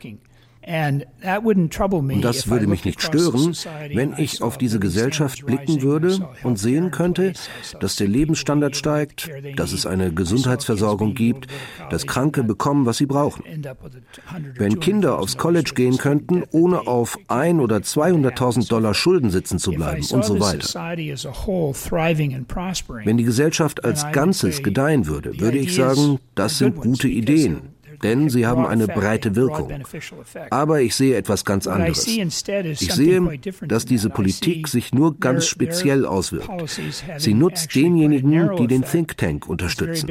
Und das würde mich nicht stören, wenn ich auf diese Gesellschaft blicken würde und sehen könnte, dass der Lebensstandard steigt, dass es eine Gesundheitsversorgung gibt, dass Kranke bekommen, was sie brauchen. Wenn Kinder aufs College gehen könnten, ohne auf ein- oder zweihunderttausend Dollar Schulden sitzen zu bleiben und so weiter. Wenn die Gesellschaft als Ganzes gedeihen würde, würde ich sagen, das sind gute Ideen. Denn sie haben eine breite Wirkung. Aber ich sehe etwas ganz anderes. Ich sehe, dass diese Politik sich nur ganz speziell auswirkt. Sie nutzt denjenigen, die den Think Tank unterstützen.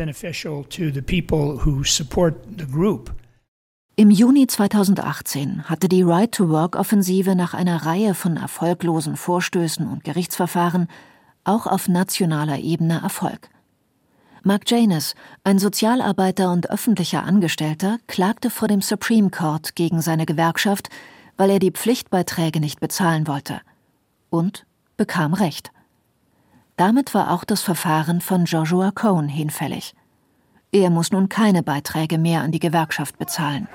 Im Juni zweitausendachtzehn hatte die Right-to-Work-Offensive nach einer Reihe von erfolglosen Vorstößen und Gerichtsverfahren auch auf nationaler Ebene Erfolg. Mark Janus, ein Sozialarbeiter und öffentlicher Angestellter, klagte vor dem Supreme Court gegen seine Gewerkschaft, weil er die Pflichtbeiträge nicht bezahlen wollte. Und bekam Recht. Damit war auch das Verfahren von Joshua Cohen hinfällig. Er muss nun keine Beiträge mehr an die Gewerkschaft bezahlen.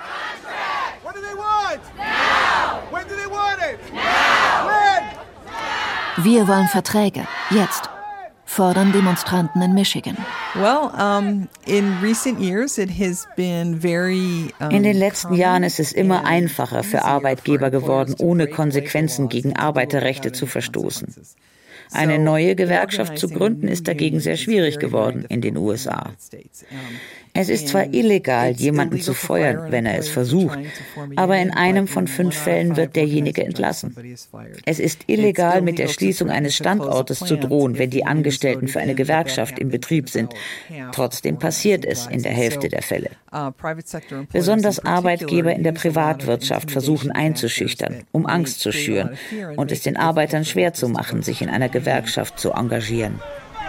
Wir wollen Verträge, jetzt, fordern Demonstranten in Michigan. Well, um, in recent years it has been very, um, in den letzten Jahren ist es immer einfacher für Arbeitgeber geworden, ohne Konsequenzen gegen Arbeiterrechte zu verstoßen. Eine neue Gewerkschaft zu gründen, ist dagegen sehr schwierig geworden in den U S A. Es ist zwar illegal, jemanden zu feuern, wenn er es versucht, aber in einem von fünf Fällen wird derjenige entlassen. Es ist illegal, mit der Schließung eines Standortes zu drohen, wenn die Angestellten für eine Gewerkschaft im Betrieb sind. Trotzdem passiert es in der Hälfte der Fälle. Besonders Arbeitgeber in der Privatwirtschaft versuchen einzuschüchtern, um Angst zu schüren und es den Arbeitern schwer zu machen, sich in einer Gewerkschaft zu engagieren.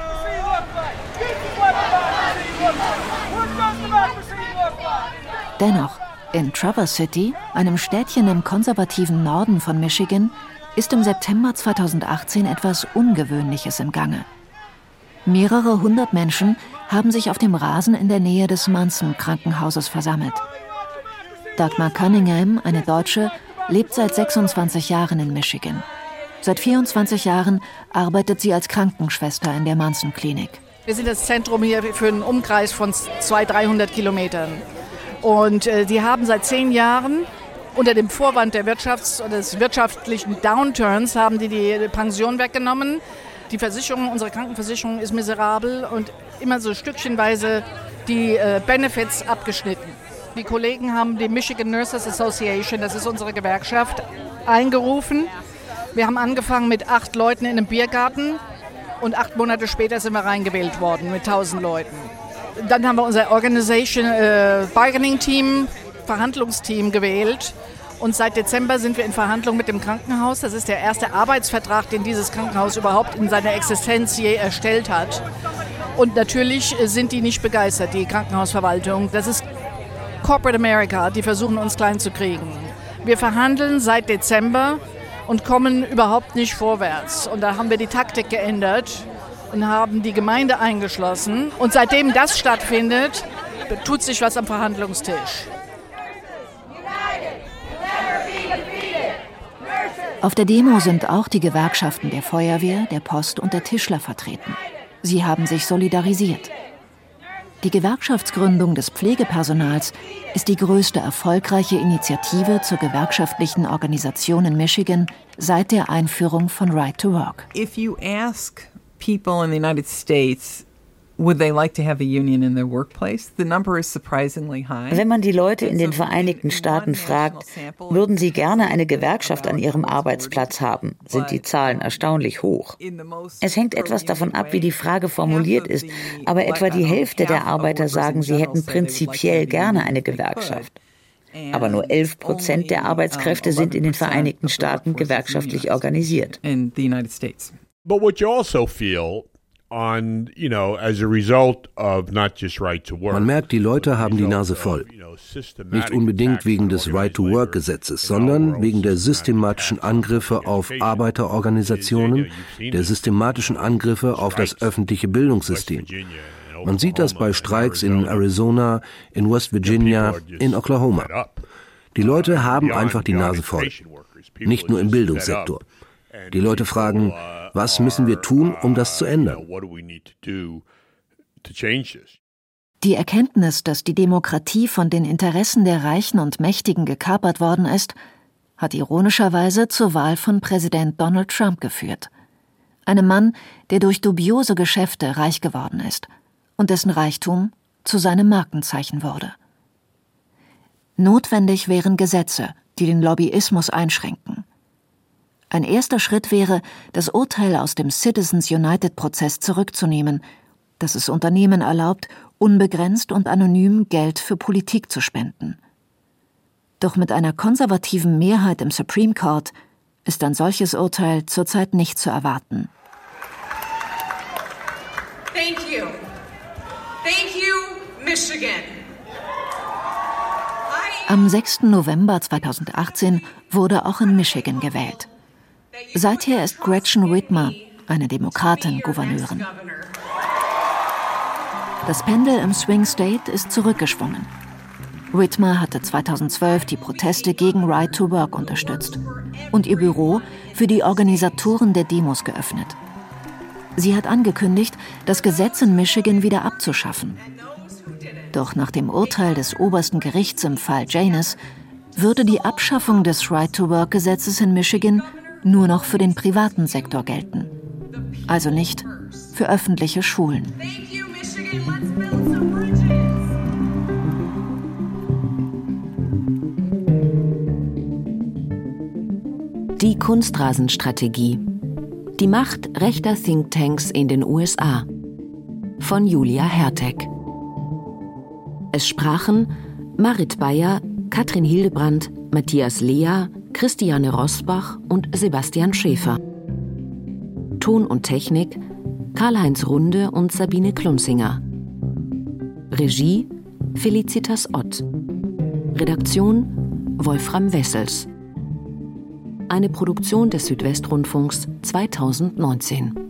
Dennoch, in Traverse City, einem Städtchen im konservativen Norden von Michigan, ist im September zweitausendachtzehn etwas Ungewöhnliches im Gange. Mehrere hundert Menschen haben sich auf dem Rasen in der Nähe des Munson-Krankenhauses versammelt. Dagmar Cunningham, eine Deutsche, lebt seit sechsundzwanzig Jahren in Michigan. Seit vierundzwanzig Jahren arbeitet sie als Krankenschwester in der Manson-Klinik. Wir sind das Zentrum hier für einen Umkreis von zweihundert, dreihundert Kilometern. Und äh, die haben seit zehn Jahren unter dem Vorwand der Wirtschafts- oder des wirtschaftlichen Downturns haben die die Pension weggenommen. Die Versicherung, unsere Krankenversicherung ist miserabel und immer so stückchenweise die äh, Benefits abgeschnitten. Die Kollegen haben die Michigan Nurses Association, das ist unsere Gewerkschaft, eingerufen. Wir haben angefangen mit acht Leuten in einem Biergarten und acht Monate später sind wir reingewählt worden mit tausend Leuten. Dann haben wir unser Organization äh, Bargaining Team, Verhandlungsteam gewählt und seit Dezember sind wir in Verhandlung mit dem Krankenhaus. Das ist der erste Arbeitsvertrag, den dieses Krankenhaus überhaupt in seiner Existenz je erstellt hat. Und natürlich sind die nicht begeistert, die Krankenhausverwaltung. Das ist Corporate America, die versuchen uns klein zu kriegen. Wir verhandeln seit Dezember und kommen überhaupt nicht vorwärts. Und da haben wir die Taktik geändert und haben die Gemeinde eingeschlossen. Und seitdem das stattfindet, tut sich was am Verhandlungstisch. Auf der Demo sind auch die Gewerkschaften der Feuerwehr, der Post und der Tischler vertreten. Sie haben sich solidarisiert. Die Gewerkschaftsgründung des Pflegepersonals ist die größte erfolgreiche Initiative zur gewerkschaftlichen Organisation in Michigan seit der Einführung von Right to Work. If you ask people in the United States, would they like to have a union in their workplace? The number is surprisingly high. Wenn man die Leute in den Vereinigten Staaten fragt, würden sie gerne eine Gewerkschaft an ihrem Arbeitsplatz haben, sind die Zahlen erstaunlich hoch. Es hängt etwas davon ab, wie die Frage formuliert ist, aber etwa die Hälfte der Arbeiter sagen, sie hätten prinzipiell gerne eine Gewerkschaft. Aber nur elf Prozent der Arbeitskräfte sind in den Vereinigten Staaten gewerkschaftlich organisiert. But what you also feel on, you know, as a result of not just right to work. Man merkt, die Leute haben die Nase voll. Nicht unbedingt wegen des Right-to-Work-Gesetzes, sondern wegen der systematischen Angriffe auf Arbeiterorganisationen, der systematischen Angriffe auf das öffentliche Bildungssystem. Man sieht das bei Streiks in Arizona, in West Virginia, in Oklahoma. Die Leute haben einfach die Nase voll. Nicht nur im Bildungssektor. Die Leute fragen, was müssen wir tun, um das zu ändern? Die Erkenntnis, dass die Demokratie von den Interessen der Reichen und Mächtigen gekapert worden ist, hat ironischerweise zur Wahl von Präsident Donald Trump geführt. Einem Mann, der durch dubiose Geschäfte reich geworden ist und dessen Reichtum zu seinem Markenzeichen wurde. Notwendig wären Gesetze, die den Lobbyismus einschränken. Ein erster Schritt wäre, das Urteil aus dem Citizens United-Prozess zurückzunehmen, das es Unternehmen erlaubt, unbegrenzt und anonym Geld für Politik zu spenden. Doch mit einer konservativen Mehrheit im Supreme Court ist ein solches Urteil zurzeit nicht zu erwarten. Thank you. Thank you, Michigan. Am sechsten November zweitausendachtzehn wurde auch in Michigan gewählt. Seither ist Gretchen Whitmer, eine Demokratin, Gouverneurin. Das Pendel im Swing State ist zurückgeschwungen. Whitmer hatte zweitausendzwölf die Proteste gegen Right to Work unterstützt und ihr Büro für die Organisatoren der Demos geöffnet. Sie hat angekündigt, das Gesetz in Michigan wieder abzuschaffen. Doch nach dem Urteil des obersten Gerichts im Fall Janus würde die Abschaffung des Right-to-Work-Gesetzes in Michigan nur noch für den privaten Sektor gelten. Also nicht für öffentliche Schulen. Die Kunstrasenstrategie. Die Macht rechter Thinktanks in den U S A. Von Julia Hertek. Es sprachen Marit Beyer, Katrin Hildebrandt, Matthias Lea, Christiane Rosbach und Sebastian Schäfer. Ton und Technik Karl-Heinz Runde und Sabine Klunzinger. Regie Felicitas Ott. Redaktion Wolfram Wessels. Eine Produktion des Südwestrundfunks zweitausendneunzehn.